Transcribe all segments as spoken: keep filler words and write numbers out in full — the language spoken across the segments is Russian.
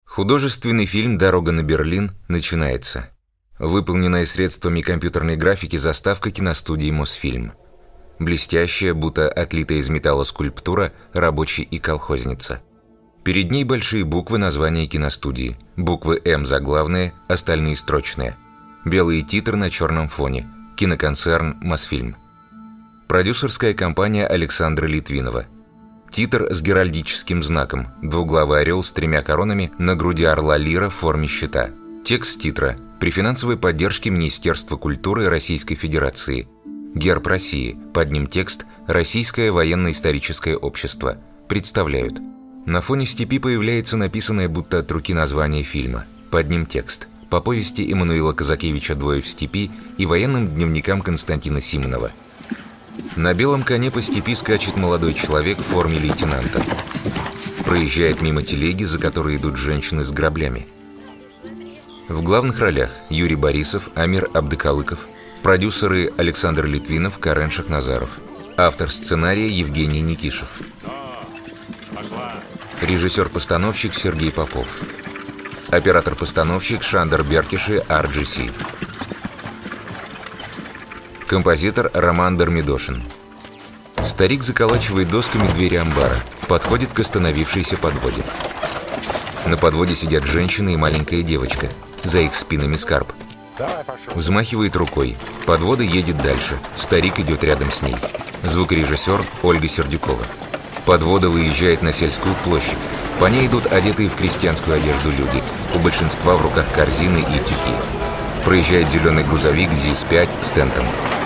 Художественный фильм «Дорога на Берлин» начинается. Выполненная средствами компьютерной графики заставка киностудии «Мосфильм». Блестящая, будто отлитая из металла скульптура, рабочий и колхозница. Перед ней большие буквы названия киностудии. Буквы «М» заглавные, остальные строчные. Белые титры на черном фоне. Киноконцерн «Мосфильм». Продюсерская компания Александра Литвинова. Титр с геральдическим знаком. Двуглавый орел с тремя коронами на груди орла лира в форме щита. Текст титра. При финансовой поддержке Министерства культуры Российской Федерации. Герб России. Под ним текст «Российское военно-историческое общество». Представляют. На фоне степи появляется написанное будто от руки название фильма. Под ним текст. По повести Эммануила Казакевича «Двое в степи» и военным дневникам Константина Симонова. На белом коне по степи скачет молодой человек в форме лейтенанта. Проезжает мимо телеги, за которой идут женщины с граблями. В главных ролях Юрий Борисов, Амир Абдыкалыков, продюсеры Александр Литвинов, Карен Шахназаров. Автор сценария Евгений Никишев. Режиссер-постановщик Сергей Попов. Оператор-постановщик Шандер Беркиши, ар джи си. Композитор Роман Дармидошин. Старик заколачивает досками двери амбара, подходит к остановившейся подводе. На подводе сидят женщина и маленькая девочка, за их спинами скарб. Взмахивает рукой, подвода едет дальше, старик идет рядом с ней. Звукорежиссер Ольга Сердюкова. Подвода выезжает на сельскую площадь. По ней идут одетые в крестьянскую одежду люди, у большинства в руках корзины и тюки. Проезжает зеленый грузовик ЗИС пять с тентом.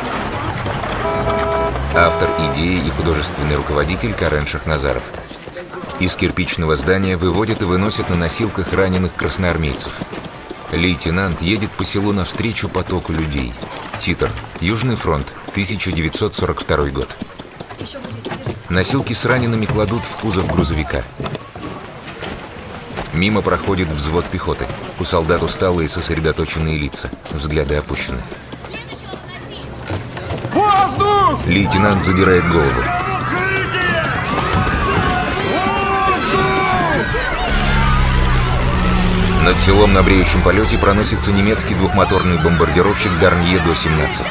Автор идеи и художественный руководитель Карен Шахназаров. Из кирпичного здания выводят и выносят на носилках раненых красноармейцев. Лейтенант едет по селу навстречу потоку людей. Титр. Южный фронт. тысяча девятьсот сорок второй год. Носилки с ранеными кладут в кузов грузовика. Мимо проходит взвод пехоты. У солдат усталые сосредоточенные лица. Взгляды опущены. Воздух! Лейтенант задирает голову. Над селом на бреющем полете проносится немецкий двухмоторный бомбардировщик Гарнье До семнадцать.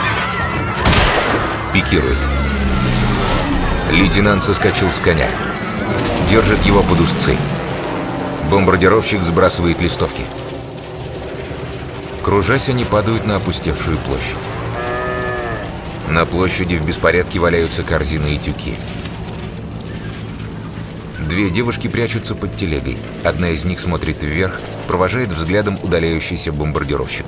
Пикирует. Лейтенант соскочил с коня. Держит его под узцы. Бомбардировщик сбрасывает листовки. Кружась, они падают на опустевшую площадь. На площади в беспорядке валяются корзины и тюки. Две девушки прячутся под телегой. Одна из них смотрит вверх, провожает взглядом удаляющийся бомбардировщик.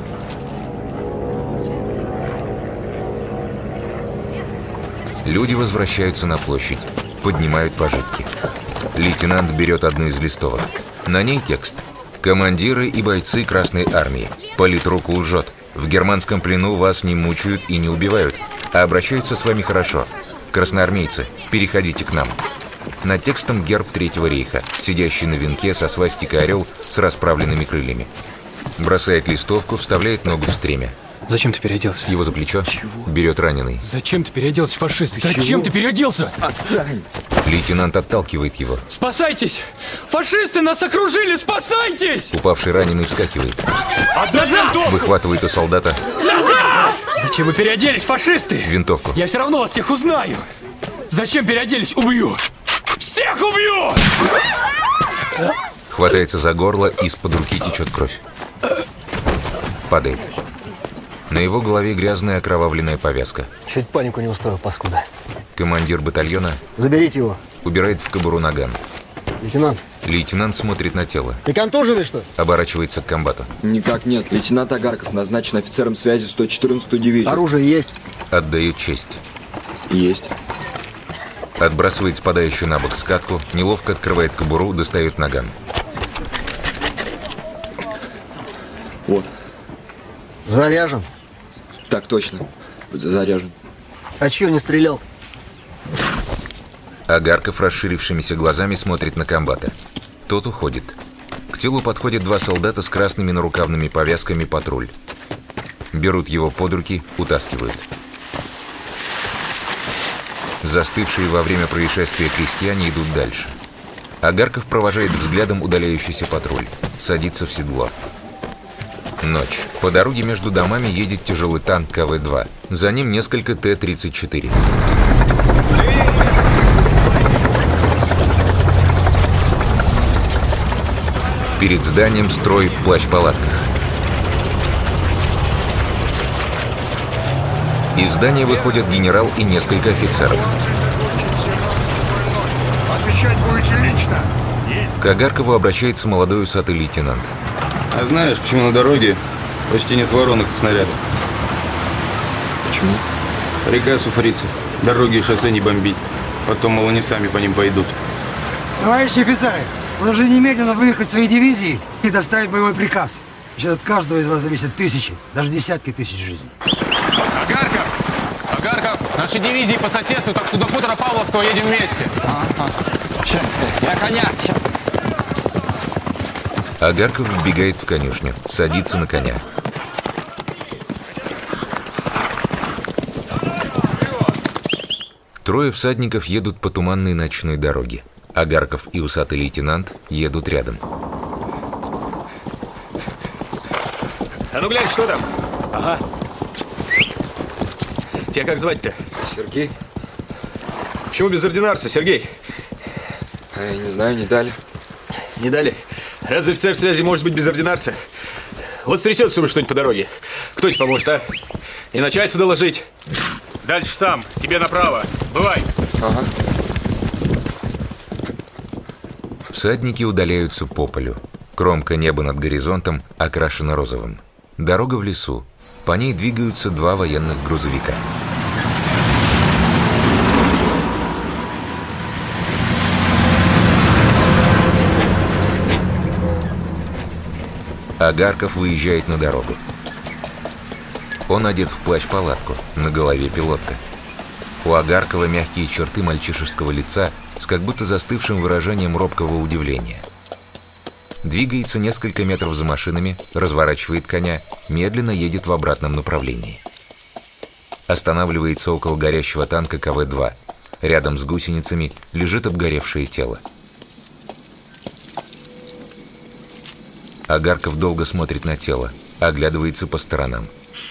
Люди возвращаются на площадь, поднимают пожитки. Лейтенант берет одну из листовок. На ней текст. «Командиры и бойцы Красной Армии. Политрук лжет. В германском плену вас не мучают и не убивают, а обращаются с вами хорошо. Красноармейцы, переходите к нам». Над текстом герб Третьего рейха, сидящий на венке со свастикой орел с расправленными крыльями. Бросает листовку, вставляет ногу в стремя. Зачем ты переоделся? Его за плечо. Чего? Берет раненый. Зачем ты переоделся, фашист? Ты Зачем чего? ты переоделся? Отстань! Лейтенант отталкивает его. Спасайтесь! Фашисты нас окружили! Спасайтесь! Упавший раненый вскакивает. Отдай винтовку! Выхватывает у солдата Назад! Зачем вы переоделись, фашисты? винтовку. Я все равно вас всех узнаю! Зачем переоделись? Убью! Всех убью! Хватается за горло, из-под руки течет кровь. Падает. На его голове грязная окровавленная повязка. Чуть панику не устроил, паскуда. Командир батальона Заберите его. убирает в кобуру наган. Лейтенант, Лейтенант смотрит на тело. ты контуженный, что ли? Оборачивается к комбату. Никак нет. Лейтенант Агарков назначен офицером связи сто четырнадцатую дивизию. Оружие есть? Отдает честь. Есть. Отбрасывает спадающую на бок скатку, неловко открывает кобуру, достает наган. Вот. Заряжен. Так точно. Заряжен. А чего не стрелял? Агарков расширившимися глазами смотрит на комбата. Тот уходит. К телу подходят два солдата с красными нарукавными повязками патруль. Берут его под руки, утаскивают. Застывшие во время происшествия крестьяне идут дальше. Агарков провожает взглядом удаляющийся патруль. Садится в седло. Ночь. По дороге между домами едет тяжелый танк ка вэ два. За ним несколько тэ тридцать четыре. Перед зданием строй в плащ-палатках. Из здания выходят генерал и несколько офицеров. Отвечать будете лично. К Агаркову обращается молодой усатый лейтенант. А знаешь, почему на дороге почти нет воронок от снарядов? Почему? Приказ у фрица. Дороги и шоссе не бомбить. Потом, мол, они сами по ним пойдут. Товарищи офицеры, вы должны немедленно выехать в свои дивизии и доставить боевой приказ. Сейчас от каждого из вас зависят тысячи, даже десятки тысяч жизней. Агарков! Агарков! Наши дивизии по соседству, так что до хутора Павловского едем вместе. Ага. Ща, я коня. Ща. Агарков вбегает в конюшню, садится на коня. Трое всадников едут по туманной ночной дороге. Агарков и усатый лейтенант едут рядом. А ну глянь, что там? Ага. Тебя как звать-то? Сергей? Почему без ординарца, Сергей? А, я не знаю, не дали. Не дали? Разве офицер связи может быть без ординарца? Вот стрясется что-нибудь по дороге. Кто тебе поможет, а? И начальству доложить. Дальше сам. Тебе направо. Бывай. Ага. Всадники удаляются по полю. Кромка неба над горизонтом окрашена розовым. Дорога в лесу. По ней двигаются два военных грузовика. Агарков выезжает на дорогу. Он одет в плащ-палатку, на голове пилотка. У Агаркова мягкие черты мальчишеского лица с как будто застывшим выражением робкого удивления. Двигается несколько метров за машинами, разворачивает коня, медленно едет в обратном направлении. Останавливается около горящего танка ка вэ два. Рядом с гусеницами лежит обгоревшее тело. Агарков долго смотрит на тело, оглядывается по сторонам.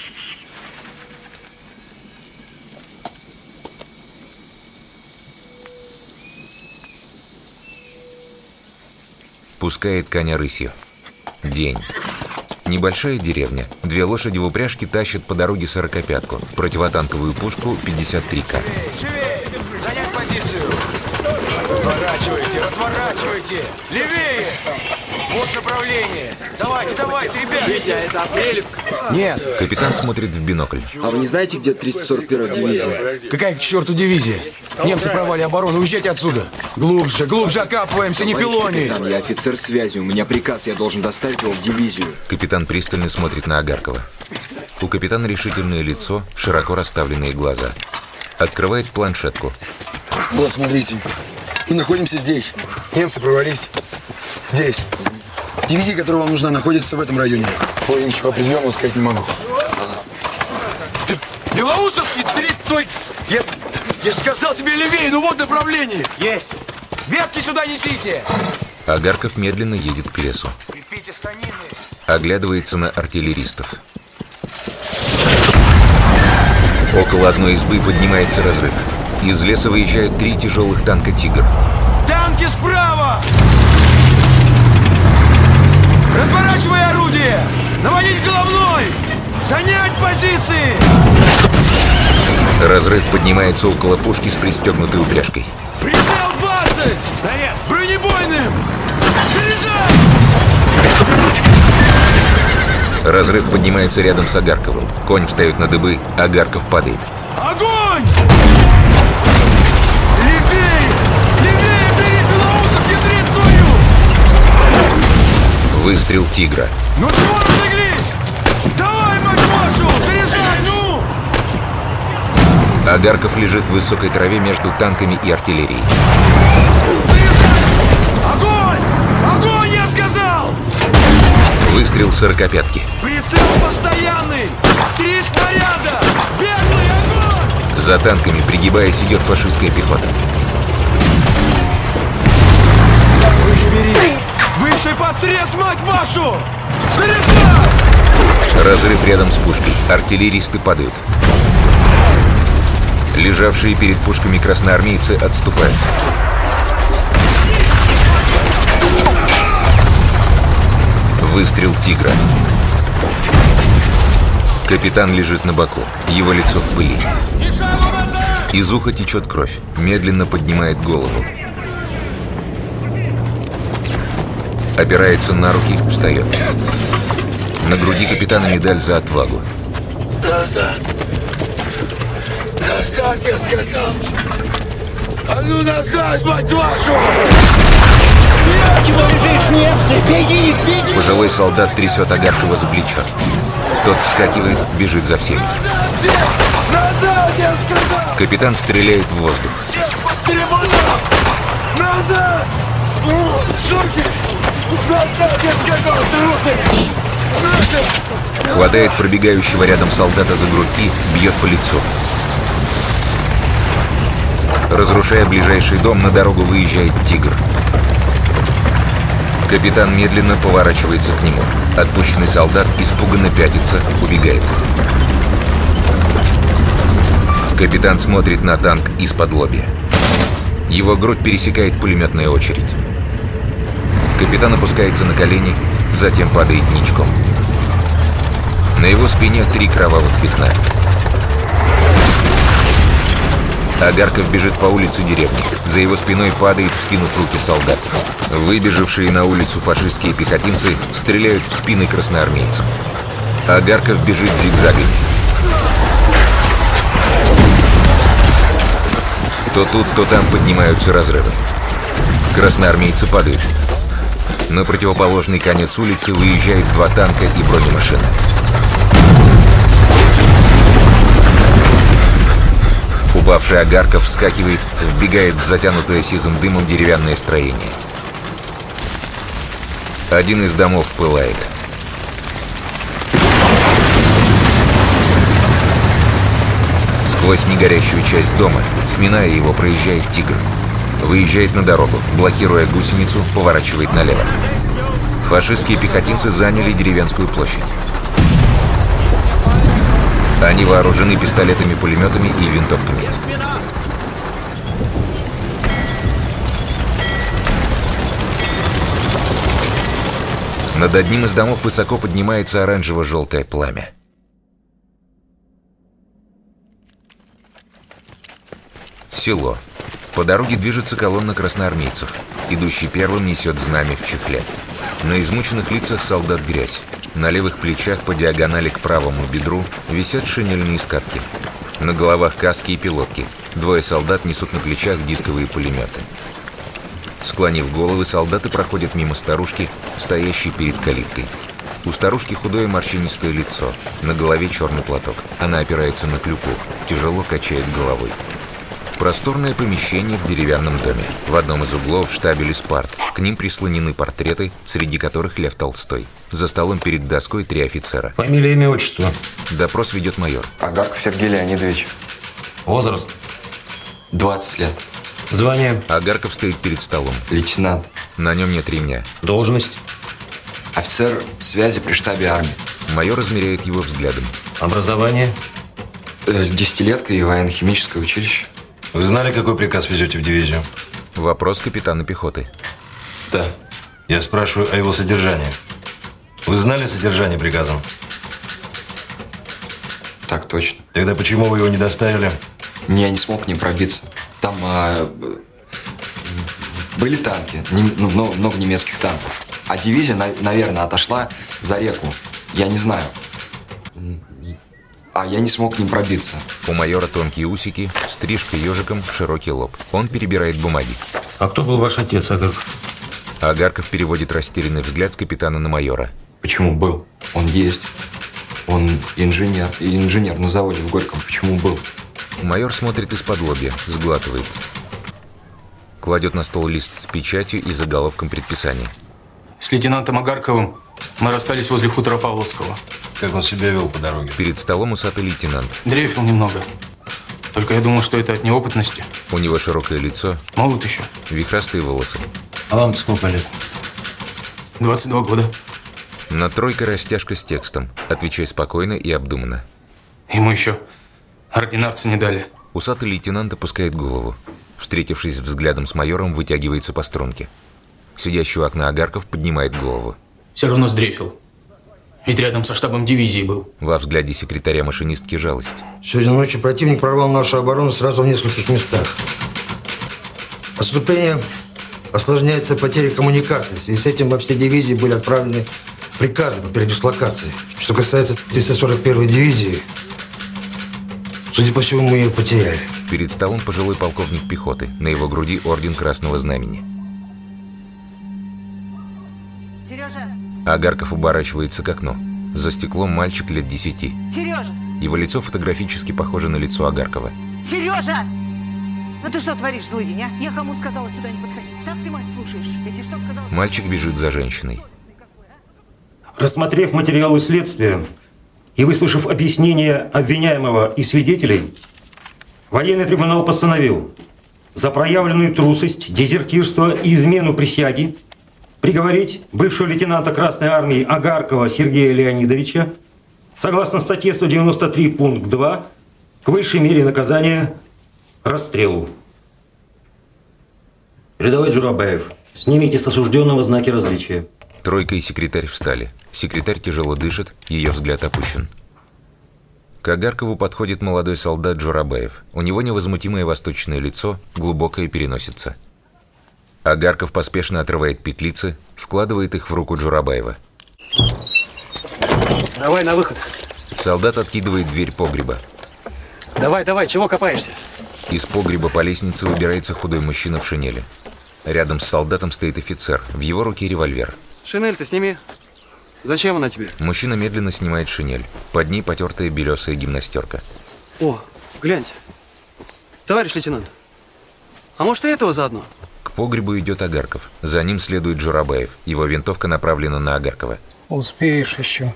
Пускает коня рысью. День. Небольшая деревня. Две лошади в упряжке тащат по дороге сорокопятку, противотанковую пушку пятьдесят три ка. Живее! Занять позицию! Разворачивайте, разворачивайте! Левее! Вот направление! Давайте, давайте, ребята! Витя, это Апрелевка? Нет. Капитан смотрит в бинокль. А вы не знаете, где триста сорок первая дивизия? Какая к черту дивизия? Немцы прорвали оборону, уезжайте отсюда. Глубже, глубже окапываемся, не филони. Капитан, я офицер связи, у меня приказ, я должен доставить его в дивизию. Капитан пристально смотрит на Агаркова. У капитана решительное лицо, широко расставленные глаза. Открывает планшетку. Вот, смотрите. Мы находимся здесь. Немцы прорвались здесь. Дивизия, которая вам нужна, находится в этом районе. Ой, ничего определенного сказать не могу. Белоусовский, три, той... Я, я сказал тебе левее, ну вот направление. Есть. Ветки сюда несите. Агарков медленно едет к лесу. Крепите станины. Оглядывается на артиллеристов. Около одной избы поднимается разрыв. Из леса выезжают три тяжелых танка «Тигр». Танки справа! Разворачивай орудие! Наводить головной! Занять позиции! Разрыв поднимается около пушки с пристегнутой упряжкой. Прицел двадцать! Снаряд! Бронебойным! Заряжай! Разрыв поднимается рядом с Агарковым. Конь встает на дыбы, Агарков падает. Огонь! Левее! Левее! Бери, Белоусов, ядрит твою! Выстрел «Тигра». Ну чего разлеглись? Давай, мать вашу! Заряжай, ну! Агарков лежит в высокой траве между танками и артиллерией. Заряжай! Огонь! Огонь, я сказал! Выстрел сорокопятки. Прицел постоянный! Три снаряда! Беглый огонь! За танками, пригибаясь, идет фашистская пехота. Слушай, под срез, мать вашу! Заряжай! Разрыв рядом с пушкой. Артиллеристы падают. Лежавшие перед пушками красноармейцы отступают. Выстрел «Тигра». Капитан лежит на боку. Его лицо в пыли. Из уха течет кровь. Медленно поднимает голову. Опирается на руки, встает. На груди капитана медаль за отвагу. Назад! Назад, я сказал! А ну назад, мать вашу! Чего бежишь, немцы? Беги, беги! Пожилой солдат трясет Агаркова за плечо. Тот вскакивает, бежит за всеми. Назад, я сказал! Капитан стреляет в воздух. Назад! Суки! Назад, я сказал, трусы! Назад! Хватает пробегающего рядом солдата за грудки, бьет по лицу. Разрушая ближайший дом, на дорогу выезжает «Тигр». Капитан медленно поворачивается к нему. Отпущенный солдат испуганно пятится, убегает. Капитан смотрит на танк из-под лобья. Его грудь пересекает пулеметная очередь. Капитан опускается на колени, затем падает ничком. На его спине три кровавых пятна. Агарков бежит по улице деревни. За его спиной падает, вскинув руки, солдат. Выбежавшие на улицу фашистские пехотинцы стреляют в спины красноармейцам. Агарков бежит зигзагами. То тут, то там поднимаются разрывы. Красноармейцы падают. На противоположный конец улицы выезжают два танка и бронемашина. Упавший Агарков вскакивает, вбегает в затянутое сизым дымом деревянное строение. Один из домов пылает. Сквозь негорящую часть дома, сминая его, проезжает «Тигр». Выезжает на дорогу, блокируя гусеницу, поворачивает налево. Фашистские пехотинцы заняли деревенскую площадь. Они вооружены пистолетами, пулеметами и винтовками. Над одним из домов высоко поднимается оранжево-желтое пламя. Село. По дороге движется колонна красноармейцев. Идущий первым несет знамя в чехле. На измученных лицах солдат грязь. На левых плечах по диагонали к правому бедру висят шинельные скатки. На головах каски и пилотки. Двое солдат несут на плечах дисковые пулеметы. Склонив головы, солдаты проходят мимо старушки, стоящей перед калиткой. У старушки худое морщинистое лицо. На голове черный платок. Она опирается на клюку, тяжело качает головой. Просторное помещение в деревянном доме. В одном из углов штабель из парт. К ним прислонены портреты, среди которых Лев Толстой. За столом перед доской три офицера. Фамилия, имя, отчество. Допрос ведет майор. Агарков Сергей Леонидович. Возраст. двадцать лет. Звание. Агарков стоит перед столом. Лейтенант. На нем нет ремня. Должность. Офицер связи при штабе армии. Майор измеряет его взглядом. Образование. Э, Десятилетка и военно-химическое училище. Вы знали, какой приказ везете в дивизию? Вопрос капитана пехоты. Да. Я спрашиваю о его содержании. Вы знали содержание приказа? Так точно. Тогда почему вы его не доставили? Я не смог к ним пробиться. Там а, были танки, не, ну, много, много немецких танков. А дивизия, на, наверное, отошла за реку. Я не знаю. А я не смог к ним пробиться. У майора тонкие усики, стрижка ежиком, широкий лоб. Он перебирает бумаги. А кто был ваш отец, Агарков? Агарков переводит растерянный взгляд с капитана на майора. Почему был? Он есть. Он инженер. И инженер на заводе в Горьком. Почему был? Майор смотрит из-под лобья, сглатывает. Кладет на стол лист с печатью и заголовком предписаний. С лейтенантом Агарковым мы расстались возле хутора Павловского. Как он себя вел по дороге? Перед столом усатый лейтенант. Дрейфил немного. Только я думал, что это от неопытности. У него широкое лицо. Молод еще. Вихрастые волосы. А вам сколько лет? двадцать два года. На тройке растяжка с текстом. Отвечай спокойно и обдуманно. Ему еще ординарца не дали. Усатый лейтенант опускает голову. Встретившись взглядом с майором, вытягивается по струнке. Сидящий у окна Агарков поднимает голову. Все равно сдрейфил. Ведь рядом со штабом дивизии был. Во взгляде секретаря машинистки жалость. Сегодня ночью противник прорвал нашу оборону сразу в нескольких местах. Отступление осложняется потерей коммуникаций. В связи с этим во все дивизии были отправлены приказы по передислокации. Что касается триста сорок первой дивизии, судя по всему, мы ее потеряли. Перед столом пожилой полковник пехоты. На его груди орден Красного Знамени. Сережа! Агарков оборачивается к окну. За стеклом мальчик лет десяти. Сережа! Его лицо фотографически похоже на лицо Агаркова. Сережа! Ну ты что творишь, злыдень, а? Я кому сказала сюда не подходить? Так ты мать слушаешь? Я тебе что сказала? Мальчик бежит за женщиной. Рассмотрев материалы следствия и выслушав объяснения обвиняемого и свидетелей, военный трибунал постановил за проявленную трусость, дезертирство и измену присяги приговорить бывшего лейтенанта Красной Армии Агаркова Сергея Леонидовича согласно статье сто девяносто три пункт два к высшей мере наказания расстрелу. Рядовой Джурабаев, снимите с осужденного знаки различия. Тройка и секретарь встали. Секретарь тяжело дышит, ее взгляд опущен. К Агаркову подходит молодой солдат Джурабаев. У него невозмутимое восточное лицо, глубокая переносица. Агарков поспешно отрывает петлицы, вкладывает их в руку Джурабаева. Давай на выход. Солдат откидывает дверь погреба. Давай, давай, чего копаешься? Из погреба по лестнице выбирается худой мужчина в шинели. Рядом с солдатом стоит офицер, в его руке револьвер. Шинель-то сними. Зачем она тебе? Мужчина медленно снимает шинель. Под ней потертая белесая гимнастерка. О, гляньте. Товарищ лейтенант, а может и этого заодно? К погребу идет Агарков. За ним следует Джурабаев. Его винтовка направлена на Агаркова. Успеешь еще.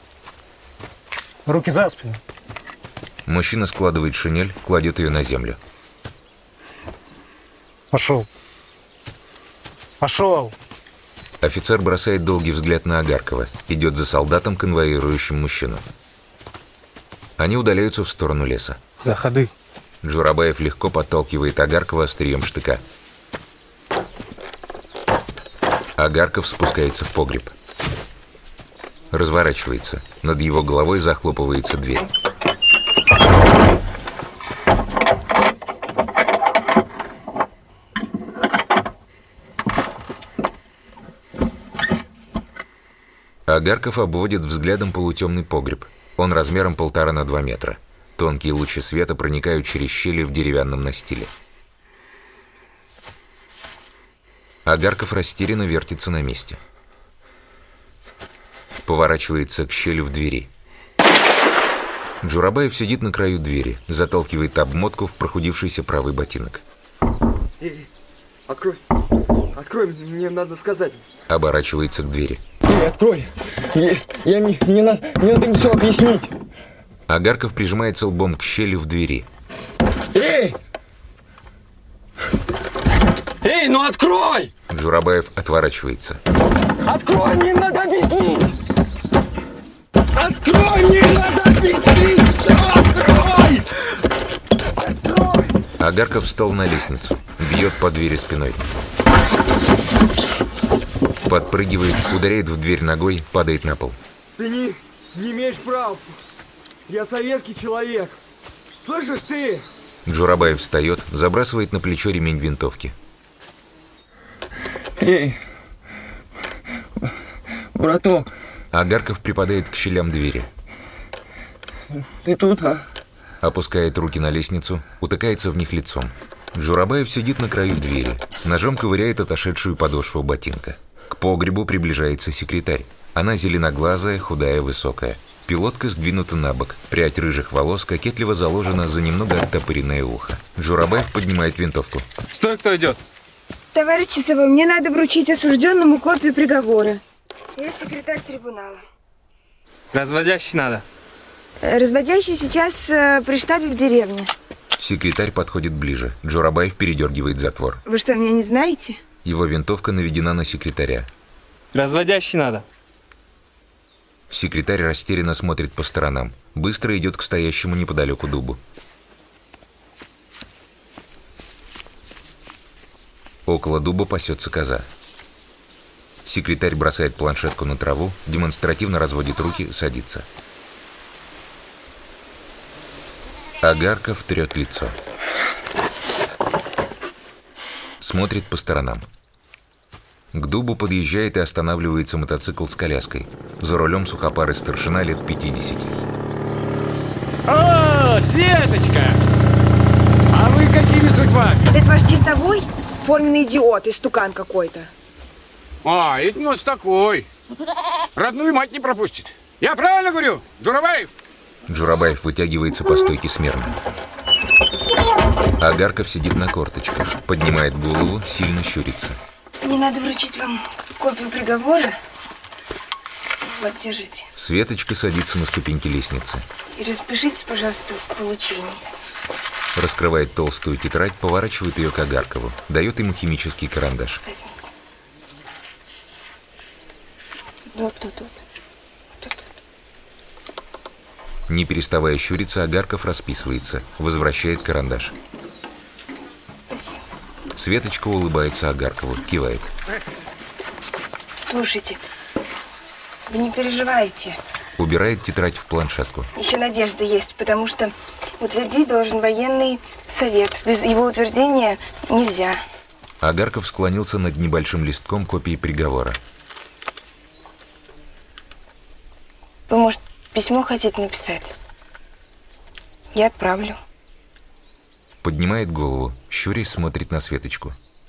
Руки за спину. Мужчина складывает шинель, кладет ее на землю. Пошел. Пошел. Офицер бросает долгий взгляд на Агаркова. Идет за солдатом, конвоирующим мужчину. Они удаляются в сторону леса. Заходы. Джурабаев легко подталкивает Агаркова острием штыка. Агарков спускается в погреб. Разворачивается. Над его головой захлопывается дверь. Агарков обводит взглядом полутемный погреб. Он размером полтора на два метра. Тонкие лучи света проникают через щели в деревянном настиле. Агарков растерянно вертится на месте. Поворачивается к щели в двери. Джурабаев сидит на краю двери, заталкивает обмотку в прохудившийся правый ботинок. Эй, открой. Открой, мне надо сказать. Оборачивается к двери. Эй, открой. Я, я, мне, мне, надо, мне надо им все объяснить. Агарков прижимается лбом к щели в двери. Эй! Эй, ну открой! Джурабаев отворачивается. Открой, мне надо объяснить! Открой, мне надо объяснить! Все, открой! Открой! Агарков встал на лестницу, бьет по двери спиной. Подпрыгивает, ударяет в дверь ногой, падает на пол. Ты не, не имеешь права. Я советский человек. Слышишь ты? Джурабаев встает, забрасывает на плечо ремень винтовки. Эй, браток. Агарков припадает к щелям двери. Ты тут, а? Опускает руки на лестницу, утыкается в них лицом. Джурабаев сидит на краю двери, ножом ковыряет отошедшую подошву ботинка. К погребу приближается секретарь. Она зеленоглазая, худая, высокая. Пилотка сдвинута на бок, прядь рыжих волос кокетливо заложена за немного оттопыренное ухо. Джурабаев поднимает винтовку. Стой, кто идет? Товарищ часовой, мне надо вручить осужденному копию приговора. Я секретарь трибунала. Разводящий надо. Разводящий сейчас э, при штабе в деревне. Секретарь подходит ближе. Джурабаев передергивает затвор. Вы что, меня не знаете? Его винтовка наведена на секретаря. Разводящий надо. Секретарь растерянно смотрит по сторонам. Быстро идет к стоящему неподалеку дубу. Около дуба пасется коза. Секретарь бросает планшетку на траву, демонстративно разводит руки, садится. Агарков трет лицо. Смотрит по сторонам. К дубу подъезжает и останавливается мотоцикл с коляской. За рулем сухопарый старшина лет пятидесяти. О, Светочка! А вы какими судьбами? Это ваш часовой? Форменный идиот, истукан какой-то. А, это у нас такой. Родную мать не пропустит. Я правильно говорю, Джурабаев? Джурабаев вытягивается по стойке смирно. Агарков сидит на корточках, поднимает голову, сильно щурится. Мне надо вручить вам копию приговора. Вот, держите. Светочка садится на ступеньки лестницы. И распишитесь, пожалуйста, в получении. Раскрывает толстую тетрадь, поворачивает ее к Агаркову. Дает ему химический карандаш. Возьмите. Вот тут, тут. тут. Не переставая щуриться, Агарков расписывается. Возвращает карандаш. Спасибо. Светочка улыбается Агаркову, кивает. Слушайте, вы не переживайте. Убирает тетрадь в планшетку. Еще надежда есть, потому что утвердить должен военный совет. Без его утверждения нельзя. Агарков склонился над небольшим листком копии приговора. Вы, может, письмо хотите написать? Я отправлю. Поднимает голову, щурясь смотрит на Светочку.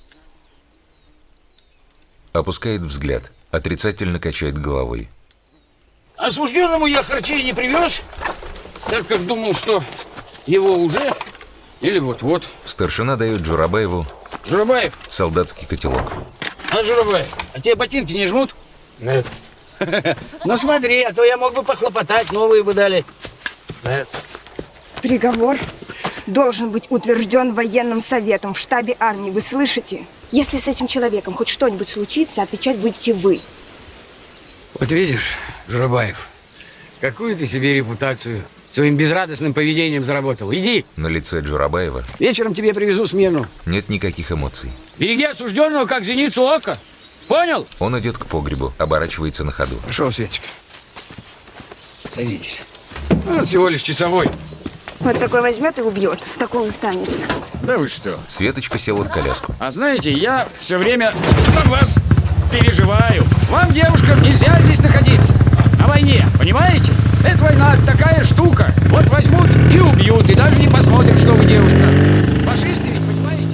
Опускает взгляд, отрицательно качает головой. Осужденному я харчей не привез, так как думал, что его уже или вот-вот. Старшина дает Джурабаеву Джурабаев, солдатский котелок. а Джурабаев, а тебе ботинки не жмут? Нет. Ну смотри, а то я мог бы похлопотать, новые бы дали. Нет. Приговор должен быть утвержден военным советом в штабе армии. Вы слышите? Если с этим человеком хоть что-нибудь случится, отвечать будете вы. Вот видишь, Джурабаев, какую ты себе репутацию своим безрадостным поведением заработал. Иди. На лице Джурабаева Вечером тебе привезу смену. нет никаких эмоций. Береги осужденного, как зеницу ока. Понял? Он идет к погребу, оборачивается на ходу. Пошел, Светочка. Садитесь. Он всего лишь часовой. Вот такой возьмет и убьет, с такого останется. Да вы что? Светочка села в коляску. А знаете, я все время за вас переживаю. Вам, девушкам, нельзя здесь находиться. На войне, понимаете? Эта война такая штука. Вот возьмут и убьют, и даже не посмотрят, что вы девушка. Фашисты ведь, понимаете?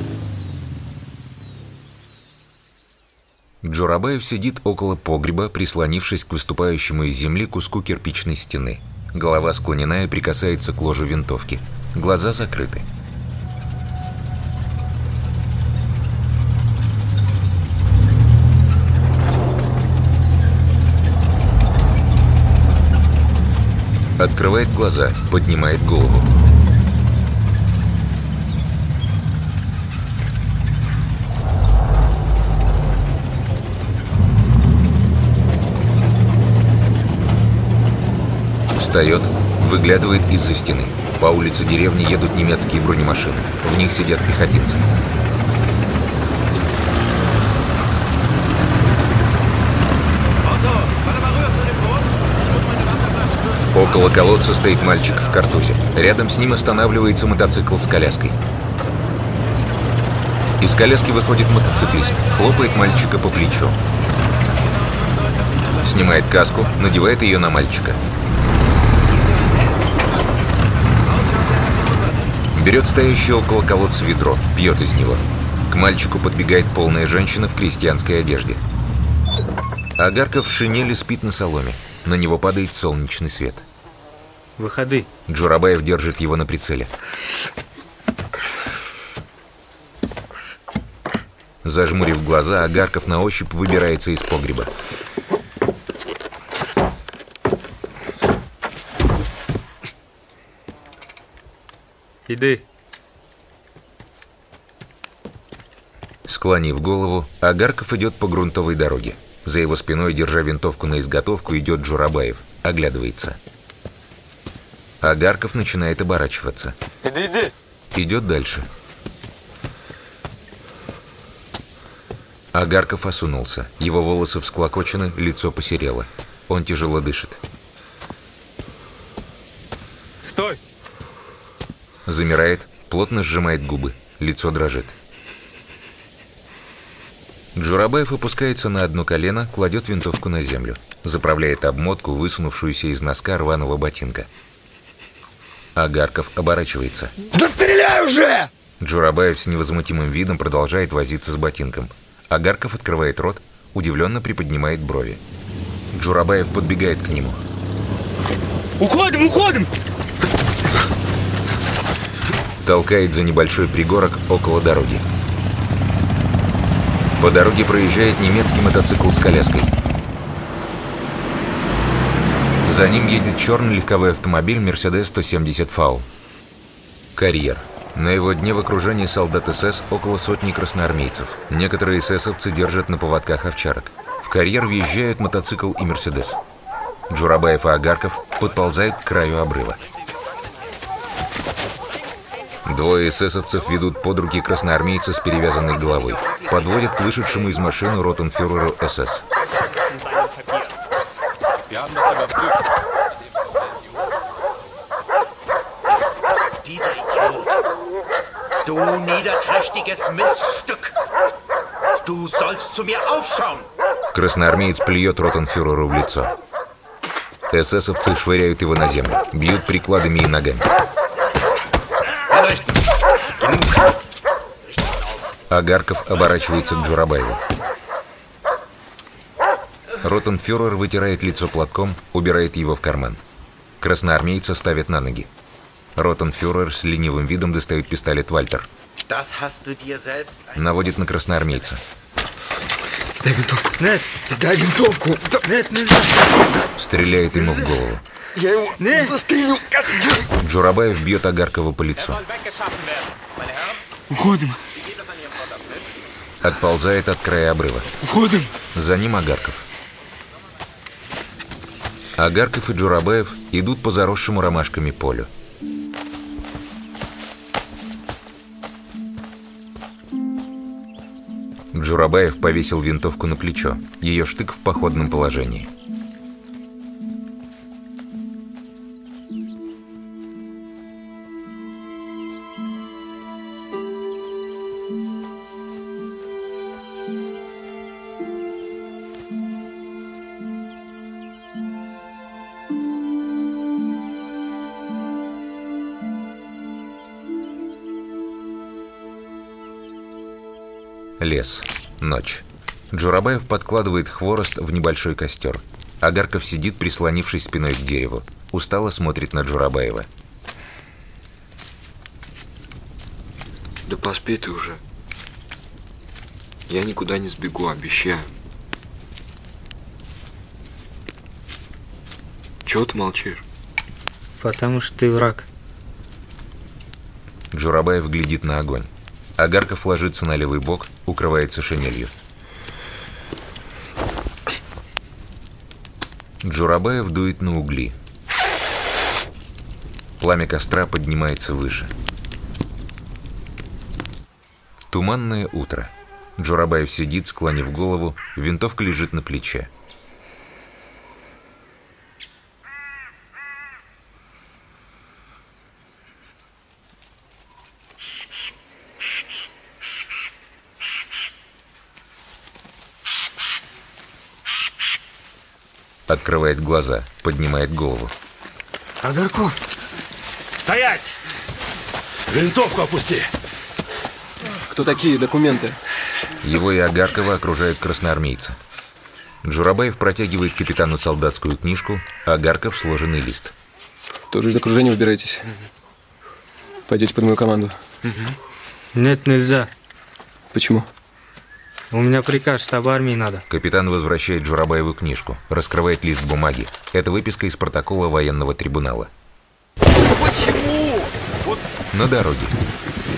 Джурабаев сидит около погреба, прислонившись к выступающему из земли куску кирпичной стены. Голова склонена и прикасается к ложу винтовки. Глаза закрыты. Открывает глаза, поднимает голову. Встает, выглядывает из-за стены. По улице деревни едут немецкие бронемашины. В них сидят пехотинцы. Около колодца стоит мальчик в картузе. Рядом с ним останавливается мотоцикл с коляской. Из коляски выходит мотоциклист, хлопает мальчика по плечу. Снимает каску, надевает ее на мальчика. Берет стоящее около колодца ведро, пьет из него. К мальчику подбегает полная женщина в крестьянской одежде. Агарков в шинели спит на соломе. На него падает солнечный свет. Выходы. Джурабаев держит его на прицеле. Зажмурив глаза, Агарков на ощупь выбирается из погреба. Иди. Склонив голову, Агарков идет по грунтовой дороге. За его спиной, держа винтовку на изготовку, идет Джурабаев. Оглядывается. Агарков начинает оборачиваться. Иди, иди. Идет дальше. Агарков осунулся. Его волосы всклокочены, лицо посерело. Он тяжело дышит. Стой! Замирает, плотно сжимает губы. Лицо дрожит. Джурабаев опускается на одно колено, кладет винтовку на землю. Заправляет обмотку, высунувшуюся из носка рваного ботинка. Агарков оборачивается. Да стреляй уже! Джурабаев с невозмутимым видом продолжает возиться с ботинком. Агарков открывает рот, удивленно приподнимает брови. Джурабаев подбегает к нему. Уходим, уходим! Толкает за небольшой пригорок около дороги. По дороге проезжает немецкий мотоцикл с коляской. За ним едет черный легковой автомобиль Мерседес сто семьдесят ФАУ. Карьер. На его дне в окружении солдат СС около сотни красноармейцев. Некоторые эсэсовцы держат на поводках овчарок. В карьер въезжают мотоцикл и Мерседес. Джурабаев и Агарков подползают к краю обрыва. Двое эсэсовцев ведут под руки красноармейца с перевязанной головой. Подводят к вышедшему из машины ротенфюреру СС. Du niederträchtiges Miststück! Du sollst zu mir aufschauen! Красноармеец плюет ротенфюреру в лицо. Эсэсовцы швыряют его на землю, бьют прикладами и ногами. Агарков оборачивается к Джурабаеву. Ротенфюрер вытирает лицо платком, убирает его в карман. Красноармейца ставят на ноги. Ротенфюрер с ленивым видом достает пистолет Вальтер. Наводит на красноармейца. Дай винтовку. Нет. Дай винтовку. Нет, нельзя. Стреляет ему в голову. Я его Нет. застрелю. Джурабаев бьет Агаркова по лицу. Уходим. Отползает от края обрыва. Уходим. За ним Агарков. Агарков и Джурабаев идут по заросшему ромашками полю. Джурабаев повесил винтовку на плечо. Ее штык в походном положении. Лес. Ночь. Джурабаев подкладывает хворост в небольшой костер. Агарков сидит, прислонившись спиной к дереву. Устало смотрит на Джурабаева. Да поспи ты уже. Я никуда не сбегу, обещаю. Чего ты молчишь? Потому что ты враг. Джурабаев глядит на огонь. Агарков ложится на левый бок, укрывается шинелью. Джурабаев дует на угли. Пламя костра поднимается выше. Туманное утро. Джурабаев сидит, склонив голову, винтовка лежит на плече. Открывает глаза, поднимает голову. Агарков! Стоять! Винтовку опусти! Кто такие документы? Его и Агаркова окружают красноармейцы. Джурабаев протягивает капитану солдатскую книжку, а Агарков сложенный лист. Тоже из окружения убирайтесь. Пойдете под мою команду. Нет, нельзя. Почему? У меня приказ, штаба армии надо. Капитан возвращает Джурабаеву книжку, раскрывает лист бумаги. Это выписка из протокола военного трибунала. Почему? Вот... На дороге.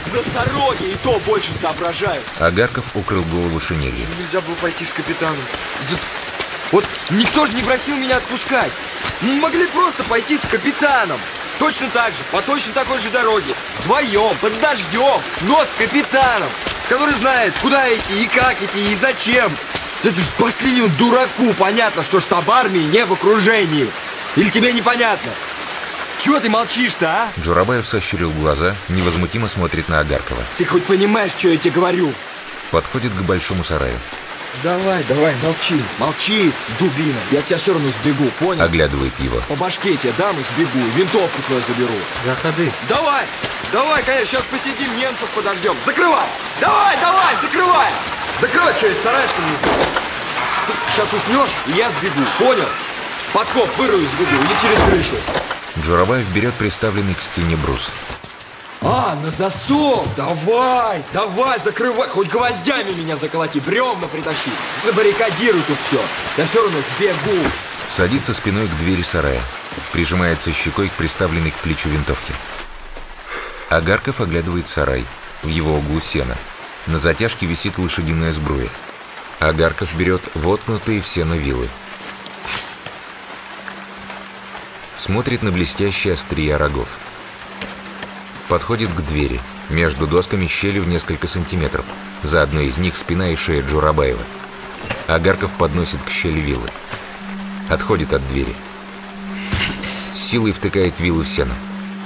Носороги и то больше соображают. Агарков укрыл голову шинелью. Нельзя было пойти с капитаном. Вот никто же не просил меня отпускать. Мы могли просто пойти с капитаном. Точно так же, по точно такой же дороге. Вдвоем, под дождем, но с капитаном, который знает, куда идти и как идти и зачем. Это же последнему дураку понятно, что штаб армии не в окружении. Или тебе непонятно? Чего ты молчишь-то, а? Джурабаев сощурил глаза, невозмутимо смотрит на Агаркова. Ты хоть понимаешь, что я тебе говорю? Подходит к большому сараю. Давай, давай, молчи, молчи, дубина. Я тебя все равно сбегу, понял? Оглядывает его. По башке тебе дам и сбегу, винтовку твою заберу. Заходи. Давай, давай, конечно, сейчас посидим, немцев подождем. Закрывай, давай, давай, закрывай. Закрывай, что, из сарая, что ли? Сейчас уснешь, и я сбегу, понял? Подкоп вырую, сбегу, или через крышу. Джурабаев берет приставленный к стене брус. А, на засов! Давай, давай, закрывай, хоть гвоздями меня заколоти, бревна притащи. Забаррикадируй тут все, я все равно сбегу. Садится спиной к двери сарая, прижимается щекой к приставленной к плечу винтовке. Агарков оглядывает сарай, в его углу сено. На затяжке висит лошадиная сбруя. Агарков берет воткнутые в сено вилы. Смотрит на блестящие острия рогов. Подходит к двери. Между досками щели в несколько сантиметров. За одной из них спина и шея Джурабаева. Агарков подносит к щели вилы. Отходит от двери. Силой втыкает вилы в сено.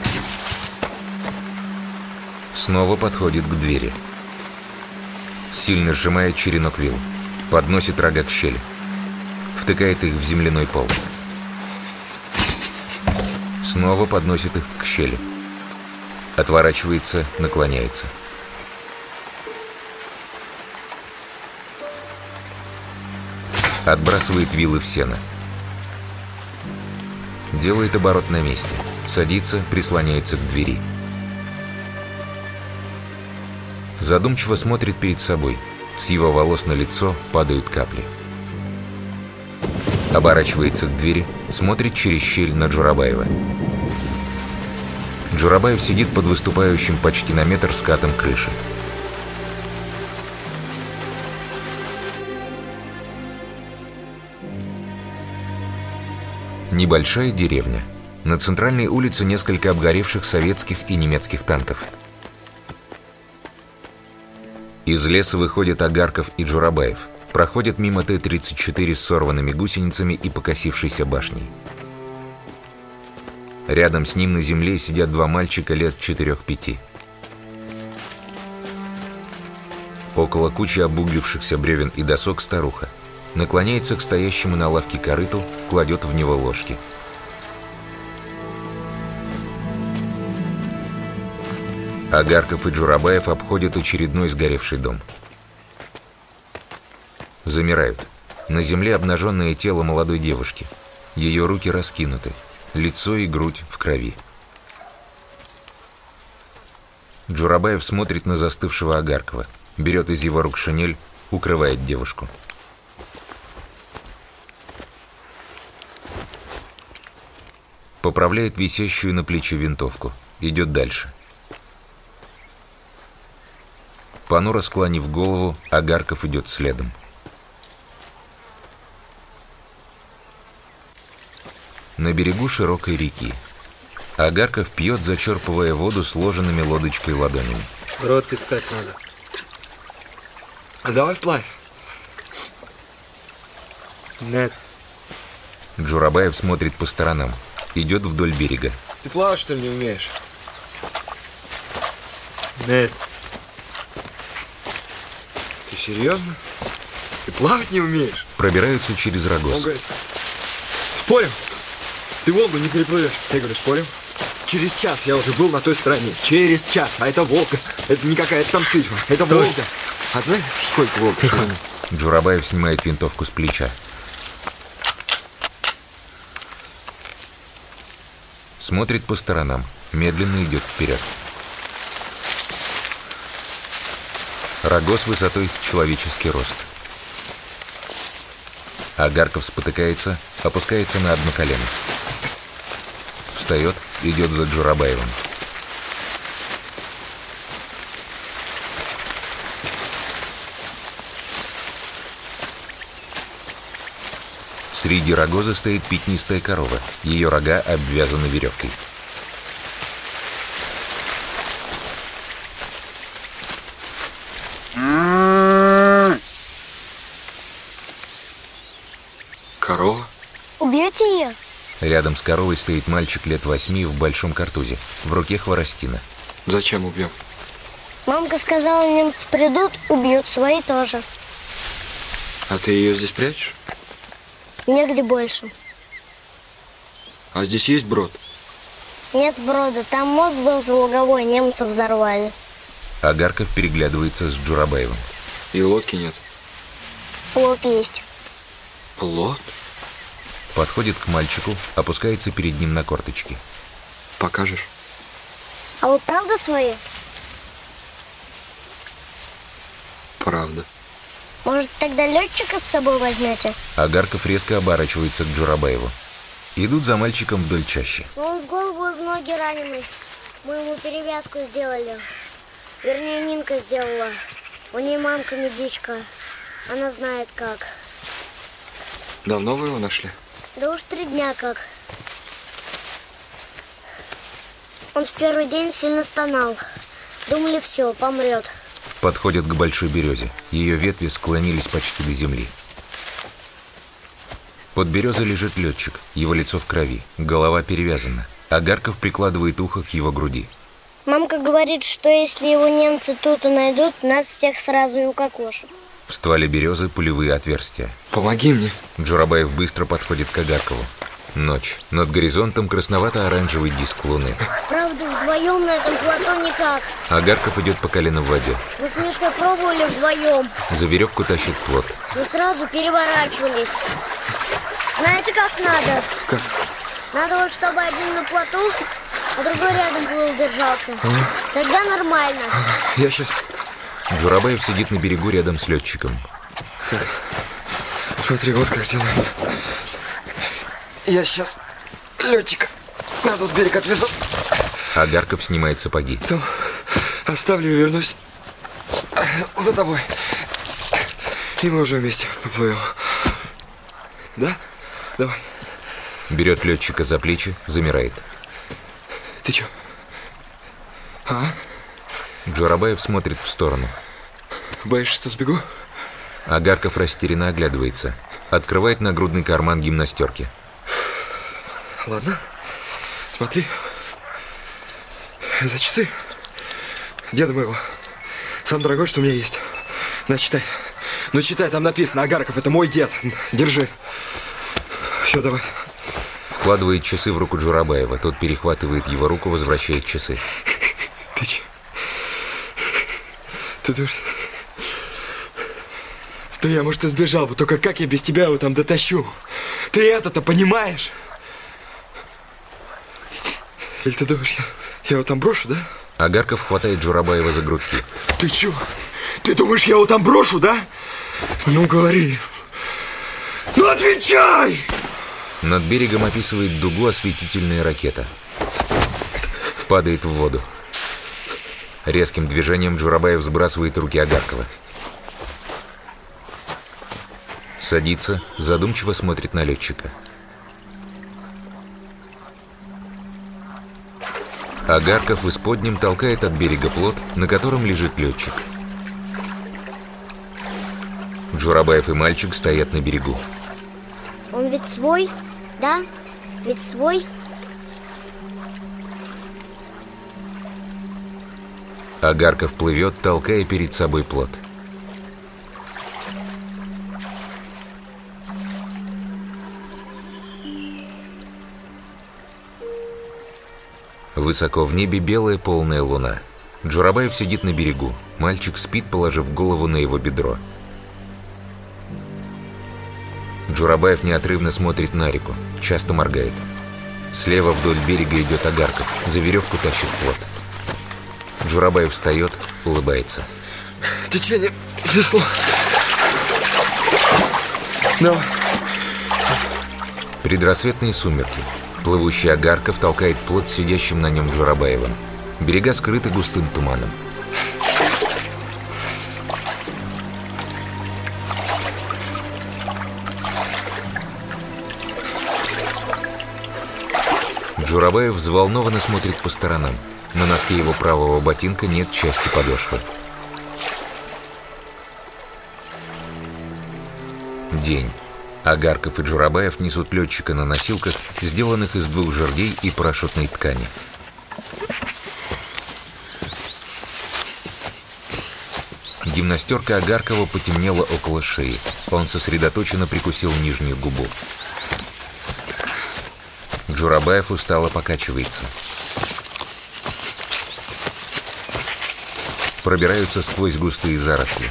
Снова подходит к двери. Сильно сжимает черенок вил. Подносит рога к щели. Втыкает их в земляной пол. Снова подносит их к щели. Отворачивается, наклоняется. Отбрасывает вилы в сено. Делает оборот на месте. Садится, прислоняется к двери. Задумчиво смотрит перед собой. С его волос на лицо падают капли. Оборачивается к двери, смотрит через щель на Джурабаева. Джурабаев сидит под выступающим почти на метр скатом крыши. Небольшая деревня. На центральной улице несколько обгоревших советских и немецких танков. Из леса выходят Агарков и Джурабаев. Проходят мимо Т тридцать четыре с сорванными гусеницами и покосившейся башней. Рядом с ним на земле сидят два мальчика лет четырех-пяти. Около кучи обуглившихся бревен и досок старуха. Наклоняется к стоящему на лавке корыту, кладет в него ложки. Агарков и Джурабаев обходят очередной сгоревший дом. Замирают. На земле обнаженное тело молодой девушки. Ее руки раскинуты. Лицо и грудь в крови. Джурабаев смотрит на застывшего Агаркова. Берет из его рук шинель, укрывает девушку. Поправляет висящую на плече винтовку. Идет дальше. Понуро склонив голову, Агарков идет следом. На берегу широкой реки. Агарков пьет, зачерпывая воду сложенными лодочкой ладонями. Рот искать надо. А давай вплавь. Нет. Джурабаев смотрит по сторонам. Идет вдоль берега. Ты плавать, что ли, не умеешь? Нет. Ты серьезно? Ты плавать не умеешь? Пробираются через Рогоз. Он говорит, спорим? Ты Волгу не переплывешь. Я говорю, спорим? Через час я уже был на той стороне. Через час. А это Волга. Это не какая-то там сычва. Это Стой. Волга. А знаешь, сколько Волга? Джурабаев снимает винтовку с плеча. Смотрит по сторонам. Медленно идет вперед. Рогоз высотой с человеческий рост. Агарков спотыкается, опускается на одно колено. Встает, идет за Джурабаевым. Среди рогоза стоит пятнистая корова. Ее рога обвязаны веревкой. Корова? Убьете ее? Рядом с коровой стоит мальчик лет восьми в большом картузе. В руке хворостина. Зачем убьем? Мамка сказала, немцы придут, убьют, свои тоже. А ты ее здесь прячешь? Негде больше. А здесь есть брод? Нет брода, там мост был за луговой, немцы взорвали. Агарков переглядывается с Джурабаевым. И лодки нет? Плот есть. Плот? Подходит к мальчику, опускается перед ним на корточки. Покажешь? А вы правда свои? Правда. Может, тогда летчика с собой возьмете? Агарков резко оборачивается к Джурабаеву. Идут за мальчиком вдоль чащи. Но он в голову и в ноги раненый. Мы ему перевязку сделали. Вернее, Нинка сделала. У ней мамка медичка. Она знает как. Давно вы его нашли? Да уж три дня как. Он в первый день сильно стонал. Думали, все, помрет. Подходят к большой березе. Ее ветви склонились почти до земли. Под березой лежит летчик. Его лицо в крови. Голова перевязана. Агарков прикладывает ухо к его груди. Мамка говорит, что если его немцы тут и найдут, нас всех сразу и укокошат. В стволе березы пулевые отверстия. Помоги мне. Джурабаев быстро подходит к Агаркову. Ночь. Над горизонтом красновато-оранжевый диск луны. Правда, вдвоем на этом плато никак. Агарков идет по колено в воде. Мы с Мишкой пробовали вдвоем. За веревку тащит плот. Но сразу переворачивались. Знаете, как надо? Как? Надо вот, чтобы один на плоту, а другой рядом был, держался. А? Тогда нормально. Я сейчас... Джурабаев сидит на берегу рядом с летчиком. Так, смотри, вот как сделаем. Я сейчас летчика на тот берег отвезу. Агарков снимает сапоги. Там оставлю и вернусь за тобой. И мы уже вместе поплывем. Да? Давай. Берет летчика за плечи, замирает. Ты чё? А? Джурабаев смотрит в сторону. Боишься, что сбегу? Агарков растерянно оглядывается. Открывает нагрудный карман гимнастерки. Ладно, смотри. Это часы деда моего. Самое дорогое, что у меня есть. На, читай. Ну, читай, там написано: Агарков, это мой дед. Держи. Все, давай. Вкладывает часы в руку Джурабаева. Тот перехватывает его руку, возвращает часы. Ты че? Ты думаешь... Да я, может, и сбежал бы, только как я без тебя его там дотащу? Ты это-то понимаешь? Или ты думаешь, я, я его там брошу, да? Агарков хватает Джурабаева за грудки. Ты чё? Ты думаешь, я его там брошу, да? Ну, говори. Ну, отвечай! Над берегом описывает дугу осветительная ракета. Падает в воду. Резким движением Джурабаев сбрасывает руки Агаркова. Садится, задумчиво смотрит на летчика. Агарков исподним толкает от берега плот, на котором лежит летчик. Джурабаев и мальчик стоят на берегу. Он ведь свой, да? Ведь свой? Агарков плывет, толкая перед собой плот. Высоко в небе белая полная луна. Джурабаев сидит на берегу. Мальчик спит, положив голову на его бедро. Джурабаев неотрывно смотрит на реку, часто моргает. Слева вдоль берега идет Агарков, за веревку тащит плот. Джурабаев встает, улыбается. Течение снесло. Давай. Предрассветные сумерки. Плывущий Агарков толкает плот с сидящим на нем Джурабаевым. Берега скрыты густым туманом. Джурабаев взволнованно смотрит по сторонам. На носке его правого ботинка нет части подошвы. День. Агарков и Джурабаев несут летчика на носилках, сделанных из двух жердей и парашютной ткани. Гимнастерка Агаркова потемнела около шеи. Он сосредоточенно прикусил нижнюю губу. Джурабаев устало покачивается. Пробираются сквозь густые заросли.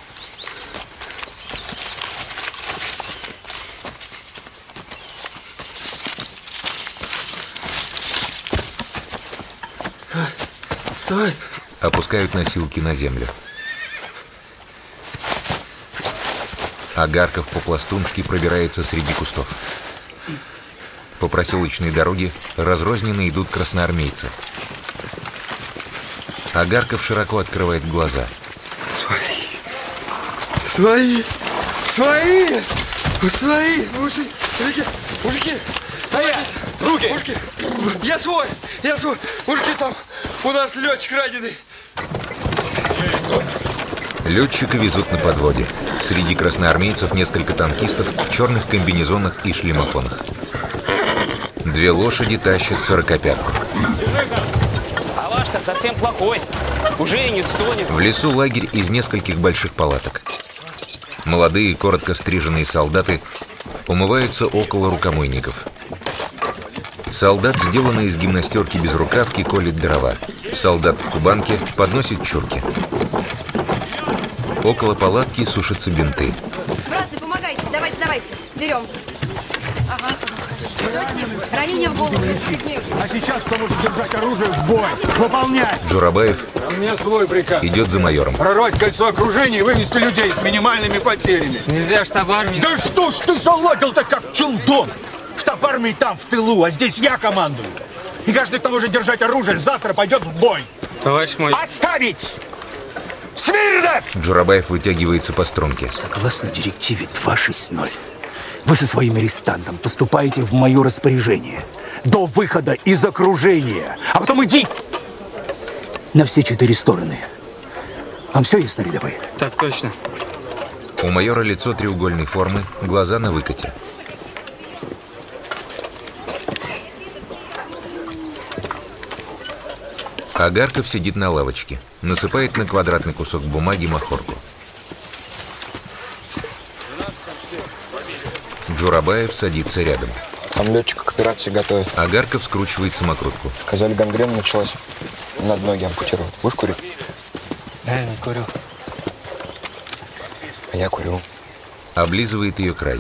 Стой! Стой! Опускают носилки на землю. Агарков по-пластунски пробирается среди кустов. По проселочной дороге разрозненно идут красноармейцы. Агарков широко открывает глаза. Свои! Свои! Свои! Мужики! Мужики! Мужики! Стоять! Руки! Мужики! Я свой! Я свой! Мужики, там у нас летчик раненый! Летчика везут на подводе. Среди красноармейцев несколько танкистов в черных комбинезонах и шлемофонах. Две лошади тащат сорокопятку. А ваш-то совсем плохой. Уже и не стонет. В лесу лагерь из нескольких больших палаток. Молодые, коротко стриженные солдаты умываются около рукомойников. Солдат, сделанный из гимнастерки без рукавки, колет дрова. Солдат в кубанке подносит чурки. Около палатки сушатся бинты. Братцы, помогайте, давайте, давайте. Берем. Ага. Что с ним? Ранение в голову. А сейчас кто может держать оружие в бой? Выполнять! Джурабаев А мне свой приказ. идет за майором. Прорвать кольцо окружения и вывести людей с минимальными потерями. Нельзя штаб армии. Да что ж ты заладил-то как челдон? Штаб армии там, в тылу, а здесь я командую. И каждый, кто может держать оружие, завтра пойдет в бой. Товарищ мой. Отставить! Смирно! Джурабаев вытягивается по струнке. Согласно директиве два шесть ноль, вы со своим арестантом поступаете в мое распоряжение до выхода из окружения. А потом иди на все четыре стороны. Вам все ясно, рядовые? Так точно. У майора лицо треугольной формы, глаза на выкате. Агарков сидит на лавочке, насыпает на квадратный кусок бумаги махорку. Джурабаев садится рядом. Там летчик к операции готовит. Агарков скручивает самокрутку. Сказали, гангрена началась. Надо ноги ампутировать. Будешь курить? Да, я не курю. А я курю. Облизывает ее край.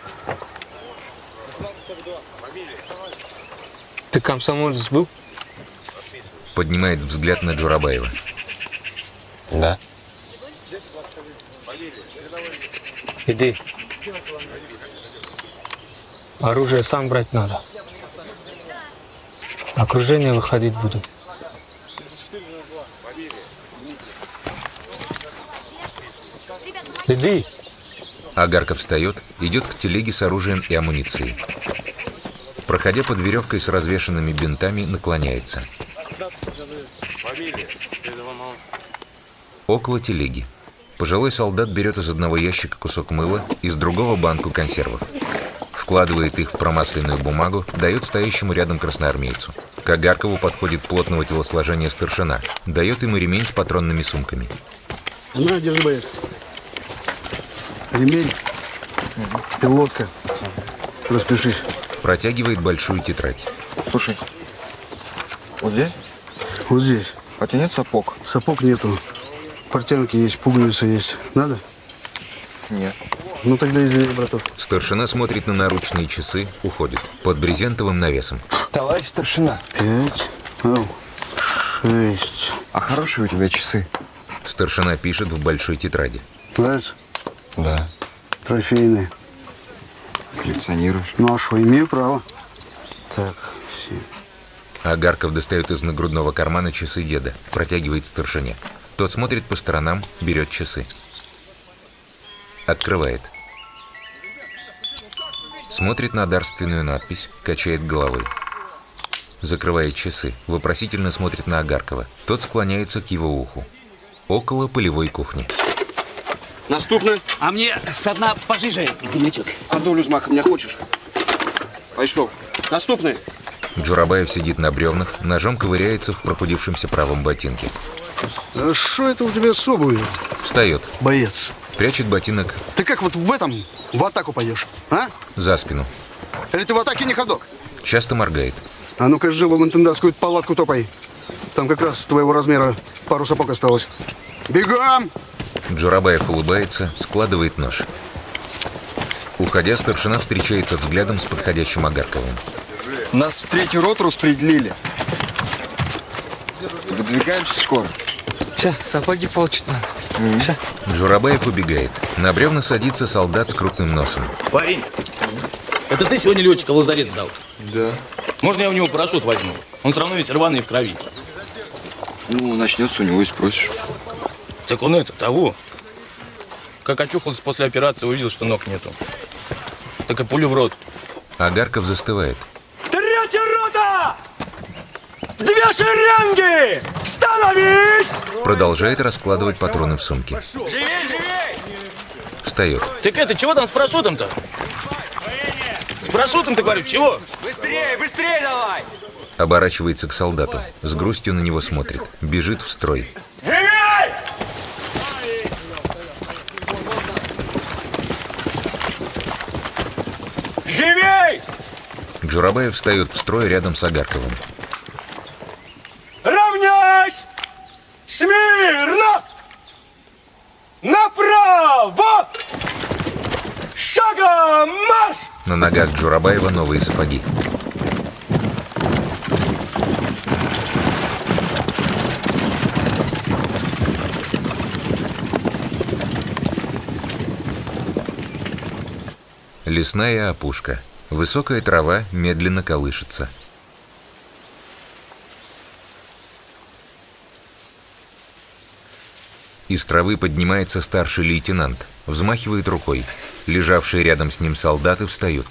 Ты комсомолец был? Поднимает взгляд на Джурабаева. Да. Иди. Оружие сам брать надо. Окружение выходить буду. Иди. Агарков встает, идет к телеге с оружием и амуницией. Проходя под веревкой с развешанными бинтами, наклоняется. Около телеги. Пожилой солдат берет из одного ящика кусок мыла, из другого банку консервов. Вкладывает их в промасленную бумагу, дает стоящему рядом красноармейцу. К Агаркову подходит плотного телосложения старшина, дает ему ремень с патронными сумками. На, держи, боец. Ремень, пилотка. Распишись. Протягивает большую тетрадь. Слушай, вот здесь? Вот здесь. А у тебя нет сапог? Сапог нету. Портянки есть, пуговицы есть. Надо? Нет. Ну тогда извини, браток. Старшина смотрит на наручные часы, уходит. Под брезентовым навесом. Товарищ старшина. Пять, ну, шесть. А хорошие у тебя часы? Старшина пишет в большой тетради. Нравится? Да. Трофейные. Коллекционируешь? Ну а что, имею право. Так, все. Агарков достает из нагрудного кармана часы деда, протягивает старшине. Тот смотрит по сторонам, берет часы. Открывает. Смотрит на дарственную надпись, качает головой. Закрывает часы, вопросительно смотрит на Агаркова. Тот склоняется к его уху. Около полевой кухни. Наступный. А мне со дна пожиже, землячок. А долю с маком не хочешь? Пошел. Наступный. Джурабаев сидит на бревнах, ножом ковыряется в прохудившемся правом ботинке. А что это у тебя с обувью? Встает. Боец. Прячет ботинок. Ты как вот в этом, в атаку пойдешь, а? За спину. Или ты в атаке не ходок? Часто моргает. А ну-ка, живо в интендантскую палатку топай. Там как раз твоего размера пару сапог осталось. Бегом! Джурабаев улыбается, складывает нож. Уходя, старшина встречается взглядом с подходящим Агарковым. Нас в третью роту распределили. Выдвигаемся скоро. Сейчас, сапоги получить надо. Mm-hmm. Ща. Джурабаев убегает. На бревна садится солдат с крупным носом. Парень, это ты сегодня летчика в лазарет сдал? Да. Можно я у него парашют возьму? Он все равно весь рваный в крови. Ну, начнется у него и спросишь. Так он это, того. Как очухался после операции, увидел, что ног нету. Так и пулю в рот. Агарков застывает. Третья рота! Две шеренги! Становись! Продолжает раскладывать патроны в сумке. Живей, живей! Встает. Так это, чего там с парашютом-то? С парашютом-то, говорю, чего? Быстрее, быстрее давай! Оборачивается к солдату. С грустью на него смотрит. Бежит в строй. Живей! Живей! Джурабаев встает в строй рядом с Агарковым. Равняйсь! Смирно! Направо! Шагом марш! На ногах Джурабаева новые сапоги. Лесная опушка. Высокая трава медленно колышется. Из травы поднимается старший лейтенант, взмахивает рукой. Лежавшие рядом с ним солдаты встают.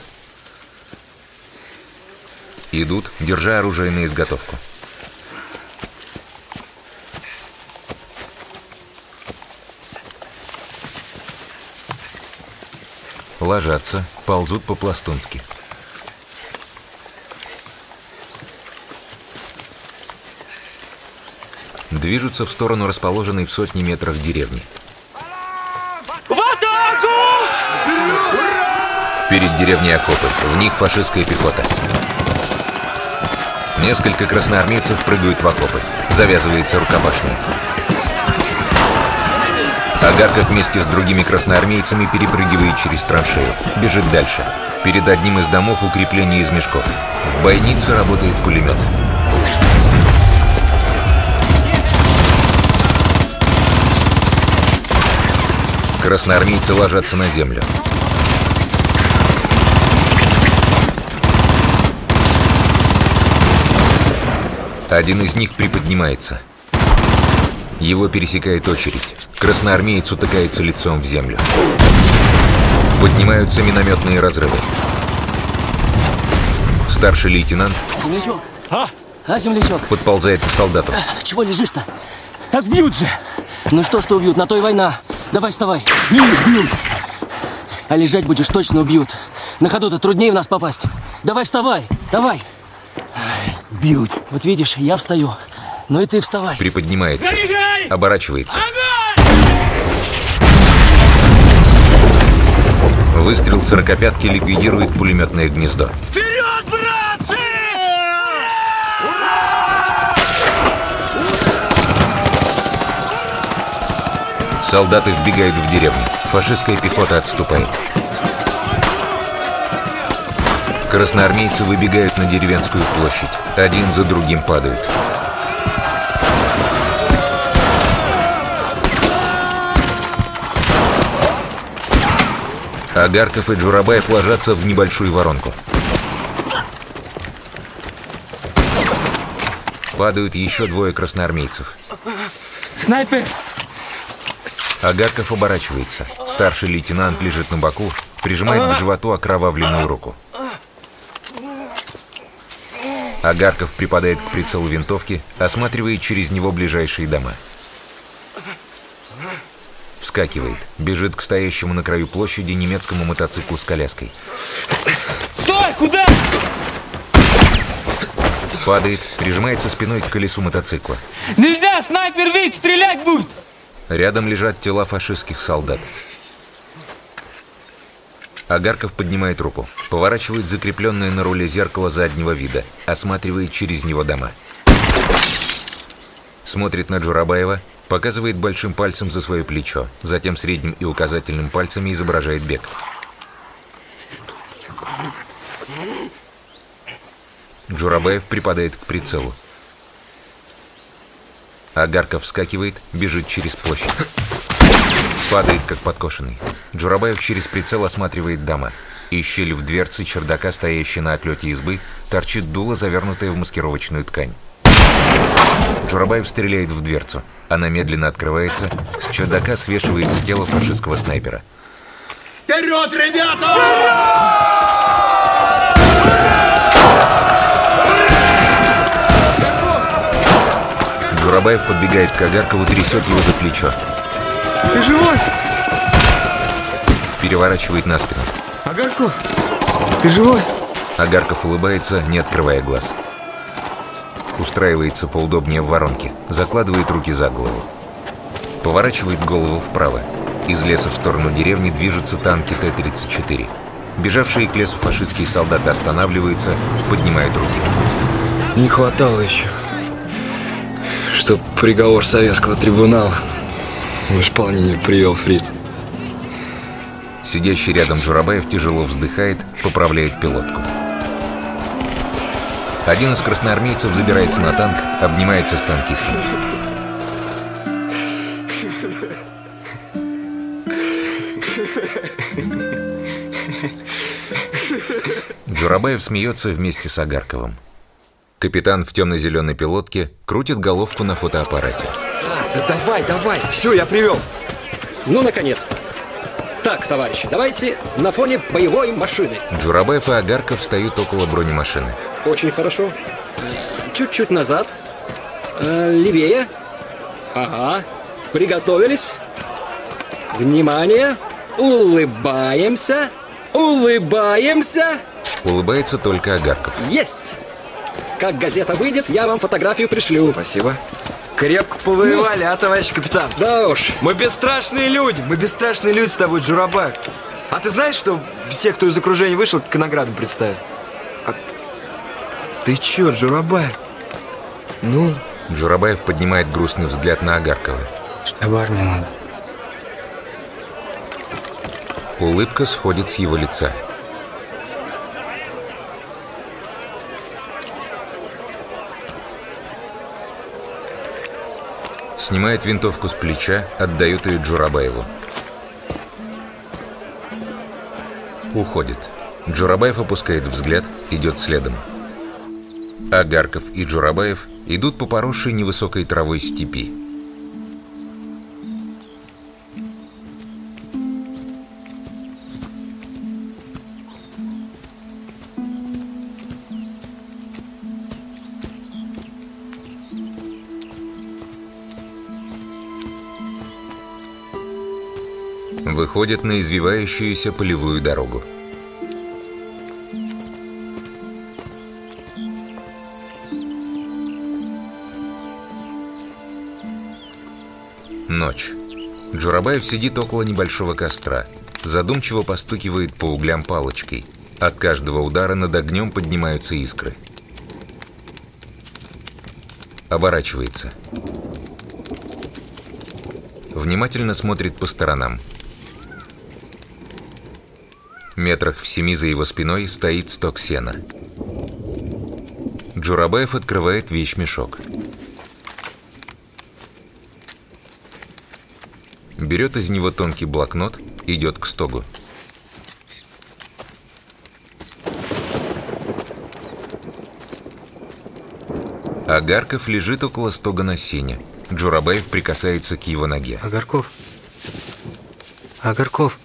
Идут, держа оружие на изготовку. Ложатся, ползут по-пластунски. Движутся в сторону расположенной в сотни метрах деревни. В атаку! Перед деревней окопы, в них фашистская пехота. Несколько красноармейцев прыгают в окопы. Завязывается рукопашная. Агарков вместе с другими красноармейцами перепрыгивает через траншею. Бежит дальше. Перед одним из домов укрепление из мешков. В бойнице работает пулемет. Красноармейцы ложатся на землю. Один из них приподнимается. Его пересекает очередь. Красноармеец утыкается лицом в землю. Поднимаются минометные разрывы. Старший лейтенант Землячок. А? А, землячок? Подползает к солдату. Чего лежишь-то? Так бьют же. Ну что, что убьют? На то и война. Давай, вставай. Не убьют. А лежать будешь, точно убьют. На ходу-то труднее в нас попасть. Давай, вставай. Давай. Бьют. Вот видишь, я встаю. Ну и ты вставай. Приподнимается. Оборачивается. Выстрел сорокопятки ликвидирует пулеметное гнездо. Вперед, братцы! Солдаты вбегают в деревню. Фашистская пехота отступает. Красноармейцы выбегают на деревенскую площадь. Один за другим падают. Агарков и Джурабаев ложатся в небольшую воронку. Падают еще двое красноармейцев. Снайпер! Агарков оборачивается. Старший лейтенант лежит на боку, прижимает к животу окровавленную руку. Агарков припадает к прицелу винтовки, осматривает через него ближайшие дома. Вскакивает, бежит к стоящему на краю площади немецкому мотоциклу с коляской. Стой! Куда? Падает, прижимается спиной к колесу мотоцикла. Нельзя! Снайпер видит! Стрелять будет! Рядом лежат тела фашистских солдат. Агарков поднимает руку, поворачивает закрепленное на руле зеркало заднего вида, осматривает через него дома. Смотрит на Джурабаева, показывает большим пальцем за свое плечо, затем средним и указательным пальцами изображает бег. Джурабаев припадает к прицелу. Агарков вскакивает, бежит через площадь. Падает, как подкошенный. Джурабаев через прицел осматривает дома. Из щели в дверце чердака, стоящей на отлете избы, торчит дуло, завернутое в маскировочную ткань. Джурабаев стреляет в дверцу. Она медленно открывается. С чердака свешивается тело фашистского снайпера. Вперед, ребята! Джурабаев подбегает к Агаркову, трясет его за плечо. Ты живой? Переворачивает на спину. Агарков, ты живой? Агарков улыбается, не открывая глаз. Устраивается поудобнее в воронке, закладывает руки за голову. Поворачивает голову вправо. Из леса в сторону деревни движутся танки Т тридцать четыре. Бежавшие к лесу фашистские солдаты останавливаются, поднимают руки. Не хватало еще, чтоб приговор советского трибунала в исполнение привел фриц. Сидящий рядом Джурабаев тяжело вздыхает, поправляет пилотку. Один из красноармейцев забирается на танк, обнимается с танкистом. Джурабаев смеется вместе с Агарковым. Капитан в темно-зеленой пилотке крутит головку на фотоаппарате. Да давай, давай, все, я привел. Ну, наконец-то. Так, товарищи, давайте на фоне боевой машины. Джурабаев и Агарков встают около бронемашины. Очень хорошо. Чуть-чуть назад. Э, левее. Ага. Приготовились. Внимание. Улыбаемся. Улыбаемся. Улыбается только Агарков. Есть. Как газета выйдет, я вам фотографию пришлю. Спасибо. Крепко повоевали, а, товарищ капитан? Да уж. Мы бесстрашные люди. Мы бесстрашные люди с тобой, Джурабаев. А ты знаешь, что все, кто из окружения вышел, к наградам представят? А... Ты че, Джурабаев? Ну? Джурабаев поднимает грустный взгляд на Агаркова. Штаб армии надо. Улыбка сходит с его лица. Снимает винтовку с плеча, отдает ее Джурабаеву. Уходит. Джурабаев опускает взгляд, идет следом. Агарков и Джурабаев идут по поросшей невысокой травой степи. Выходят на извивающуюся полевую дорогу. Ночь. Джурабаев сидит около небольшого костра, задумчиво постукивает по углям палочкой. От каждого удара над огнем поднимаются искры. Оборачивается. Внимательно смотрит по сторонам. Метрах в семи за его спиной стоит сток сена. Джурабаев открывает вещмешок. Берет из него тонкий блокнот, идет к стогу. Агарков лежит около стога на сене. Джурабаев прикасается к его ноге. Агарков. Агарков.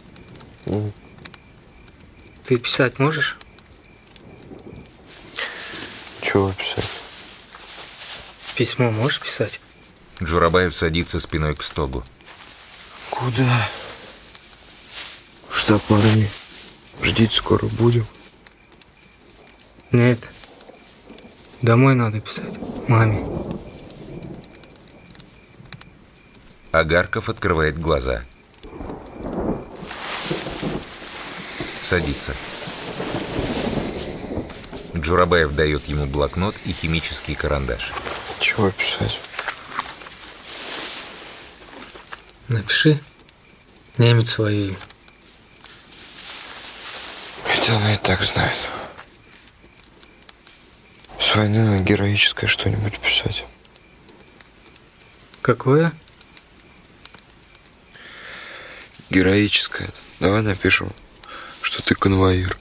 Ты писать можешь? Чего писать? Письмо можешь писать? Джурабаев садится спиной к стогу. Куда? Штаб армии. Ждите, скоро будем. Нет. Домой надо писать. Маме. Агарков открывает глаза. Садится. Джурабаев дает ему блокнот и химический карандаш. Чего писать? Напиши. Немец свое имя. Это она и так знает. С войны надо героическое что-нибудь писать. Какое? Героическое. Давай напишем, что ты конвоир.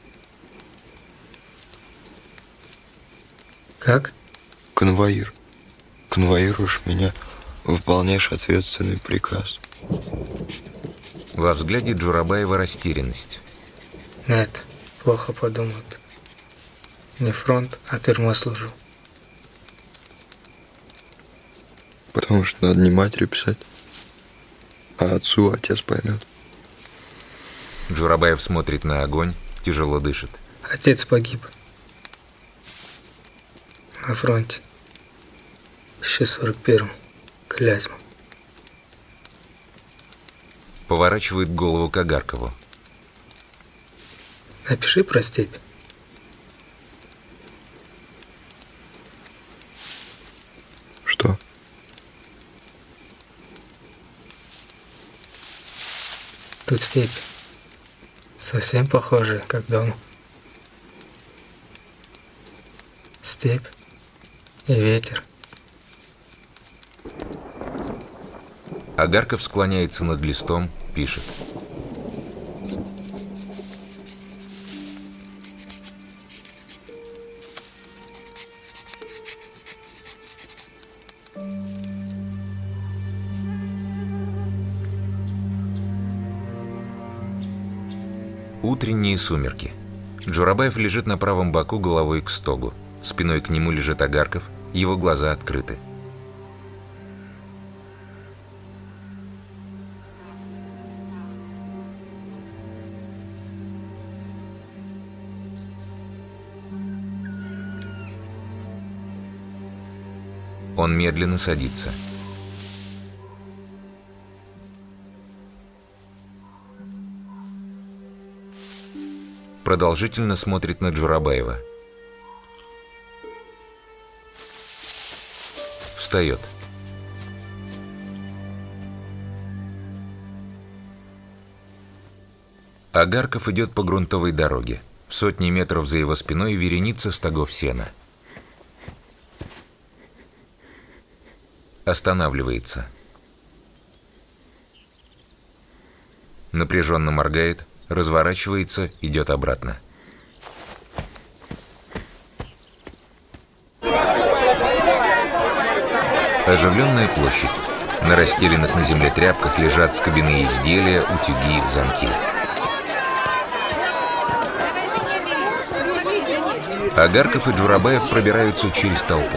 Как? Конвоир. Конвоируешь меня, выполняешь ответственный приказ. Во взгляде Джурабаева растерянность. Нет, плохо подумают. Не фронт, а тюрьма служу. Потому что надо не матери писать, а отцу отец поймет. Джурабаев смотрит на огонь, тяжело дышит. Отец погиб. На фронте. Еще сорок первом. Клязьма. Поворачивает голову к Агаркову. Напиши про степь. Что? Тут степь. Совсем похожая, как дома. Степь и ветер. Агарков склоняется над листом, пишет. Утренние сумерки. Джурабаев лежит на правом боку головой к стогу. Спиной к нему лежит Агарков, его глаза открыты. Он медленно садится. Продолжительно смотрит на Джурабаева. Встает. Агарков идет по грунтовой дороге. В сотни метров за его спиной вереница стогов сена. Останавливается. Напряженно моргает, разворачивается, идет обратно. Оживленная площадь. На расстеленных на земле тряпках лежат скобяные изделия, утюги, замки. Агарков и Джурабаев пробираются через толпу.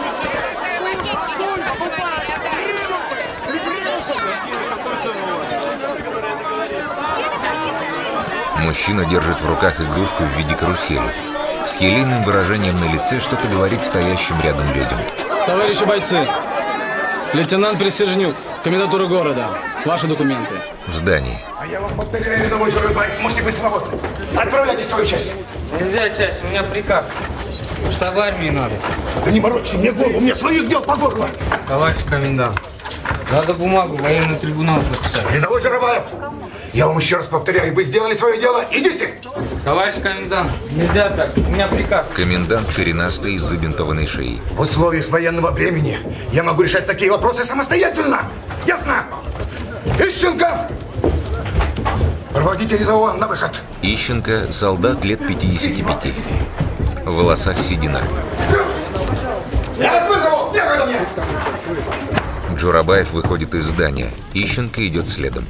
Мужчина держит в руках игрушку в виде карусели. С елейным выражением на лице что-то говорит стоящим рядом людям. Товарищи бойцы, лейтенант Присяжнюк, комендатура города. Ваши документы. В здании. А я вам повторяю, рядовой Джурабаев, можете быть свободны. Отправляйте свою часть. Нельзя часть, у меня приказ. Штаб армии надо. Да не морочьте мне голову, у меня своих дел по горло. Товарищ комендант, надо бумагу военный трибунал написать. Рядовой Джурабаев, я вам еще раз повторяю, вы сделали свое дело, идите. Товарищ комендант, нельзя так, у меня приказ. Комендант коренастый с забинтованной шеей. В условиях военного времени я могу решать такие вопросы самостоятельно. Ясно? Ищенко! Проводите рядового на выход. Ищенко – солдат лет пятидесяти пяти. В волосах седина. Я вас вызову! Некогда мне! Джурабаев выходит из здания. Ищенко идет следом.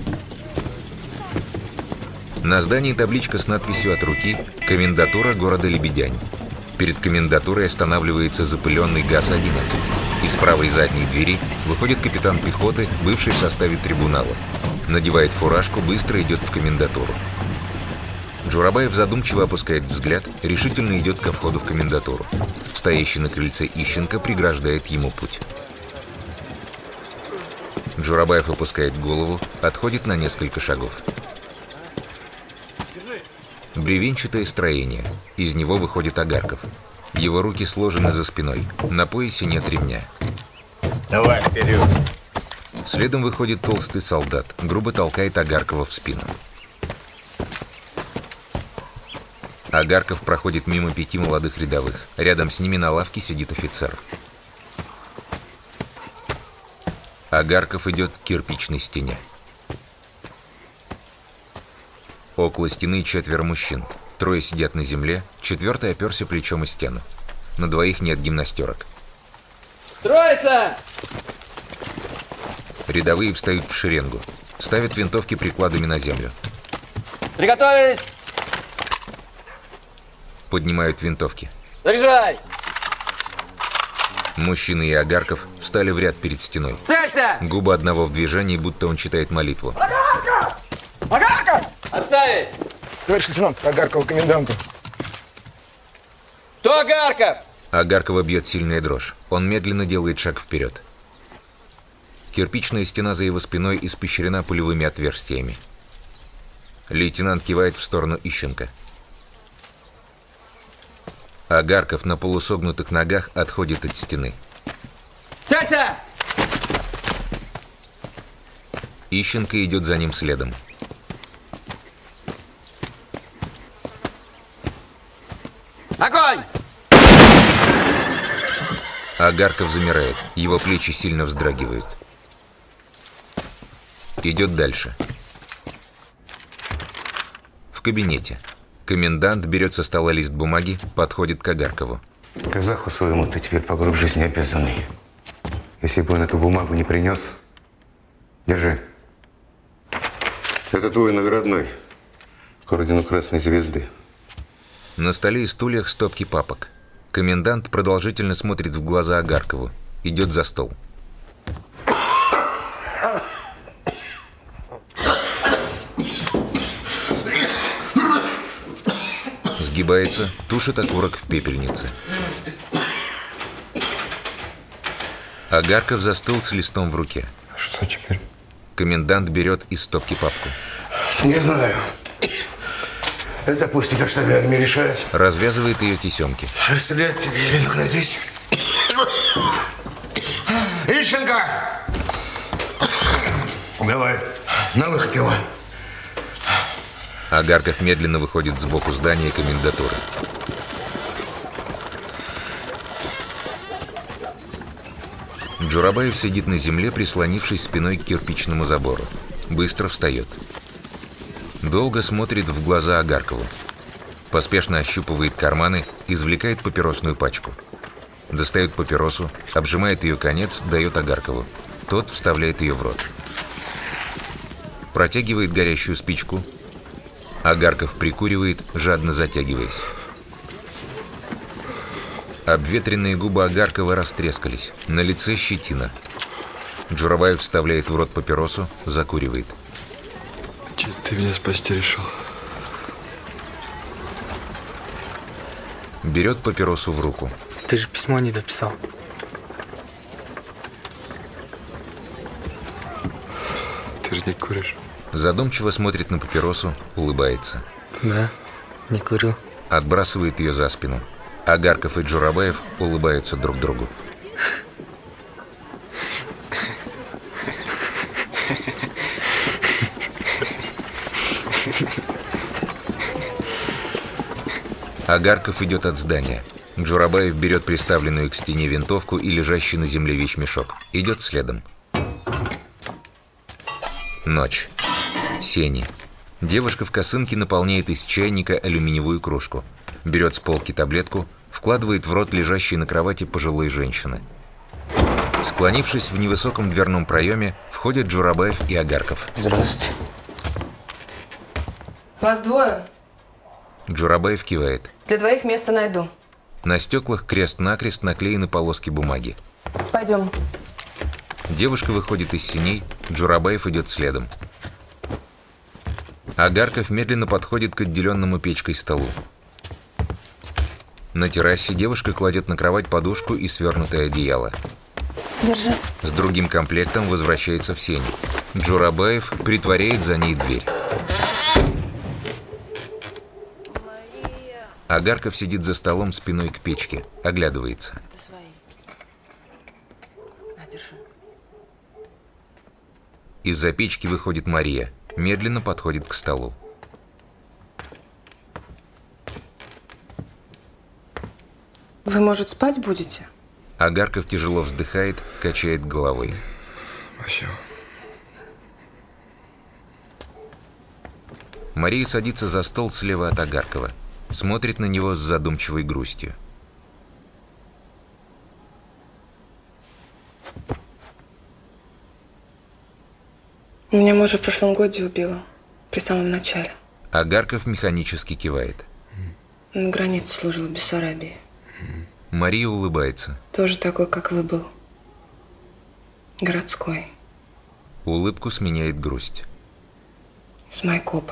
На здании табличка с надписью от руки «Комендатура города Лебедянь». Перед комендатурой останавливается запыленный ГАЗ одиннадцать. Из правой задней двери выходит капитан пехоты, бывший в составе трибунала. Надевает фуражку, быстро идет в комендатуру. Джурабаев задумчиво опускает взгляд, решительно идет ко входу в комендатуру. Стоящий на крыльце Ищенко преграждает ему путь. Джурабаев опускает голову, отходит на несколько шагов. Бревенчатое строение. Из него выходит Агарков. Его руки сложены за спиной. На поясе нет ремня. Давай, вперед. Следом выходит толстый солдат, грубо толкает Агаркова в спину. Агарков проходит мимо пяти молодых рядовых. Рядом с ними на лавке сидит офицер. Агарков идет к кирпичной стене. Около стены четверо мужчин. Трое сидят на земле, четвертый оперся плечом о стену. На двоих нет гимнастерок. Троица! Рядовые встают в шеренгу. Ставят винтовки прикладами на землю. Приготовились! Поднимают винтовки. Заряжай! Мужчины и Агарков встали в ряд перед стеной. Целься! Губы одного в движении, будто он читает молитву. Агарков! Агарков! Отставить! Товарищ лейтенант, Агаркова коменданту. Кто Агарков? Агаркова бьет сильная дрожь. Он медленно делает шаг вперед. Кирпичная стена за его спиной испещрена пулевыми отверстиями. Лейтенант кивает в сторону Ищенко. Агарков на полусогнутых ногах отходит от стены. Тетя! Ищенко идет за ним следом. Огонь! Агарков замирает. Его плечи сильно вздрагивают. Идет дальше. В кабинете. Комендант берет со стола лист бумаги, подходит к Агаркову. Казаху своему ты теперь по гроб жизни обязанный. Если бы он эту бумагу не принес, держи. Это твой наградной к ордену Красной Звезды. На столе и стульях стопки папок. Комендант продолжительно смотрит в глаза Агаркову. Идет за стол. Сгибается, тушит окурок в пепельнице. Агарков застыл с листом в руке. Что теперь? Комендант берет из стопки папку. Не знаю. Это пусть тебя в штабе армии решает. Развязывает ее тесемки. Расстрелять тебе или наградить? Ищенко! Давай, на выход его. Агарков медленно выходит сбоку здания комендатуры. Джурабаев сидит на земле, прислонившись спиной к кирпичному забору. Быстро встает. Долго смотрит в глаза Агаркову. Поспешно ощупывает карманы, извлекает папиросную пачку. Достает папиросу, обжимает ее конец, дает Агаркову. Тот вставляет ее в рот. Протягивает горящую спичку. Агарков прикуривает, жадно затягиваясь. Обветренные губы Агаркова растрескались. На лице щетина. Джурабаев вставляет в рот папиросу, закуривает. Че ты меня спасти решил? Берет папиросу в руку. Ты же письмо не дописал. Ты же не куришь. Задумчиво смотрит на папиросу, улыбается. Да, не курю. Отбрасывает ее за спину. Агарков и Джурабаев улыбаются друг другу. Агарков идет от здания. Джурабаев берет приставленную к стене винтовку и лежащий на земле вещмешок. Идет следом. Ночь. Сени. Девушка в косынке наполняет из чайника алюминиевую кружку. Берет с полки таблетку, вкладывает в рот лежащей на кровати пожилой женщины. Склонившись в невысоком дверном проеме, входят Джурабаев и Агарков. Здравствуйте. Вас двое. Джурабаев кивает. Для двоих место найду. На стеклах крест-накрест наклеены полоски бумаги. Пойдем. Девушка выходит из синей, Джурабаев идет следом. Агарков медленно подходит к отделенному печкой столу. На террасе девушка кладет на кровать подушку и свернутое одеяло. Держи. С другим комплектом возвращается в сени. Джурабаев притворяет за ней дверь. Агарков сидит за столом спиной к печке, оглядывается. Из-за печки выходит Мария, медленно подходит к столу. Вы, может, спать будете? Агарков тяжело вздыхает, качает головой. Спасибо. Мария садится за стол слева от Агаркова, смотрит на него с задумчивой грустью. Меня мужа в прошлом году убило, при самом начале. Агарков механически кивает. На границе служил в Бессарабии. Мария улыбается. Тоже такой, как вы был. Городской. Улыбку сменяет грусть. С Майкопа.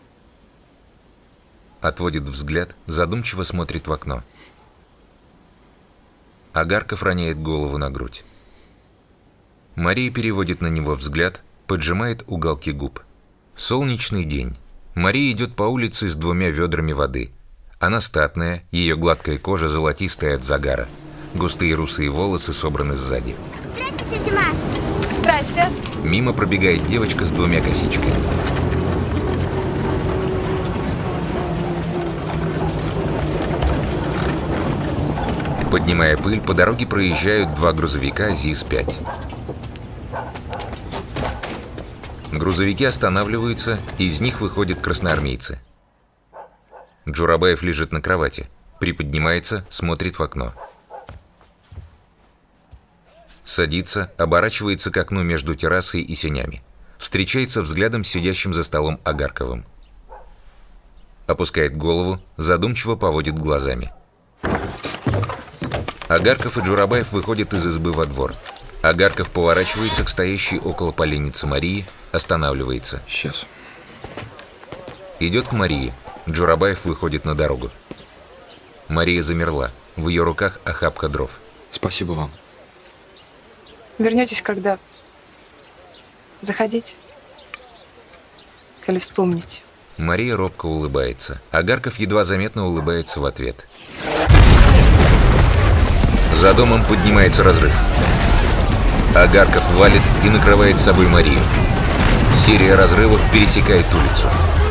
Отводит взгляд, задумчиво смотрит в окно. Агарков роняет голову на грудь. Мария переводит на него взгляд, поджимает уголки губ. Солнечный день. Мария идет по улице с двумя ведрами воды. Она статная, ее гладкая кожа золотистая от загара. Густые русые волосы собраны сзади. Здравствуйте, тетя Маша. Здрасте. Мимо пробегает девочка с двумя косичками. Поднимая пыль, по дороге проезжают два грузовика ЗИС пять. Грузовики останавливаются, из них выходят красноармейцы. Джурабаев лежит на кровати, приподнимается, смотрит в окно. Садится, оборачивается к окну между террасой и сенями. Встречается взглядом с сидящим за столом Агарковым. Опускает голову, задумчиво поводит глазами. Агарков и Джурабаев выходят из избы во двор. Агарков поворачивается к стоящей около поленницы Марии, останавливается. Сейчас. Идет к Марии. Джурабаев выходит на дорогу. Мария замерла. В ее руках охапка дров. Спасибо вам. Вернетесь, когда заходите. Коли вспомните. Мария робко улыбается. Агарков едва заметно улыбается в ответ. За домом поднимается разрыв. Агарков валит и накрывает с собой Марию. Серия разрывов пересекает улицу.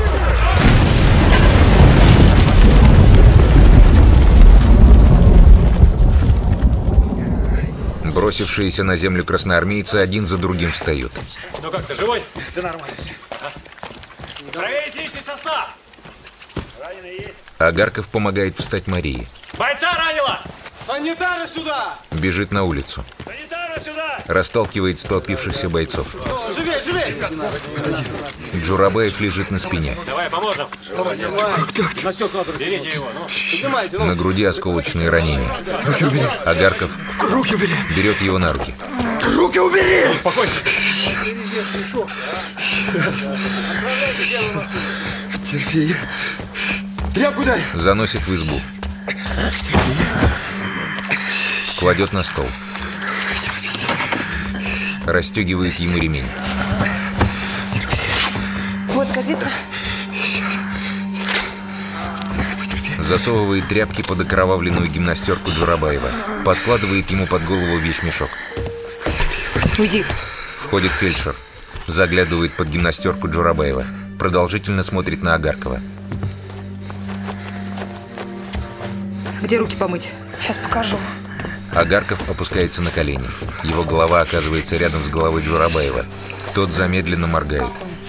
Бросившиеся на землю красноармейцы один за другим встают. Ну как, ты живой? Да нормально все. А? Проверить личный состав! Раненый есть? Агарков помогает встать Марии. Бойца ранило! Санитары сюда! Бежит на улицу. Санитары сюда! Расталкивает столпившихся бойцов. Живей, живей! Джурабаев лежит на спине. Давай, поможем. Давай, давай. Как так? На стекла берите его. Ну. Поднимайте, ну. На груди осколочные ранения. Руки убери. Агарков Руки убери. берет его на руки. Руки убери! Успокойся. Терпи. Тряпку дай. Заносит в избу. Кладет на стол. Расстегивает ему ремень. Вот, сгодится. Засовывает тряпки под окровавленную гимнастерку Джурабаева. Подкладывает ему под голову вещмешок. Уйди. Входит фельдшер. Заглядывает под гимнастерку Джурабаева. Продолжительно смотрит на Агаркова. Где руки помыть? Сейчас покажу. Агарков опускается на колени. Его голова оказывается рядом с головой Джурабаева. Тот замедленно моргает.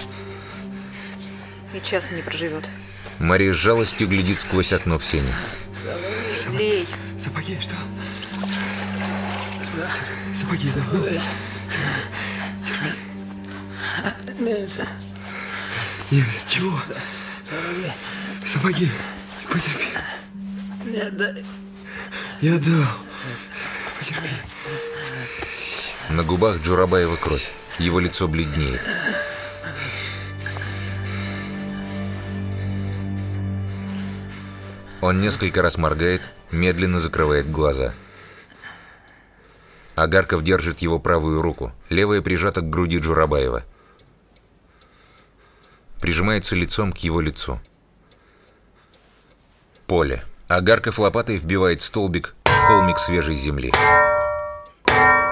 И часа не проживет. Мария с жалостью глядит сквозь окно в сене. Лей. Сапоги, что? Сапоги, да? Нет, чего? Сапоги. Потерпи. Нет, дай. Я дал. Потерпи. На губах Джурабаева кровь. Его лицо бледнеет. Он несколько раз моргает, медленно закрывает глаза. Агарков держит его правую руку, левая прижата к груди Джурабаева. Прижимается лицом к его лицу. Поле. Агарков лопатой вбивает столбик в холмик свежей земли.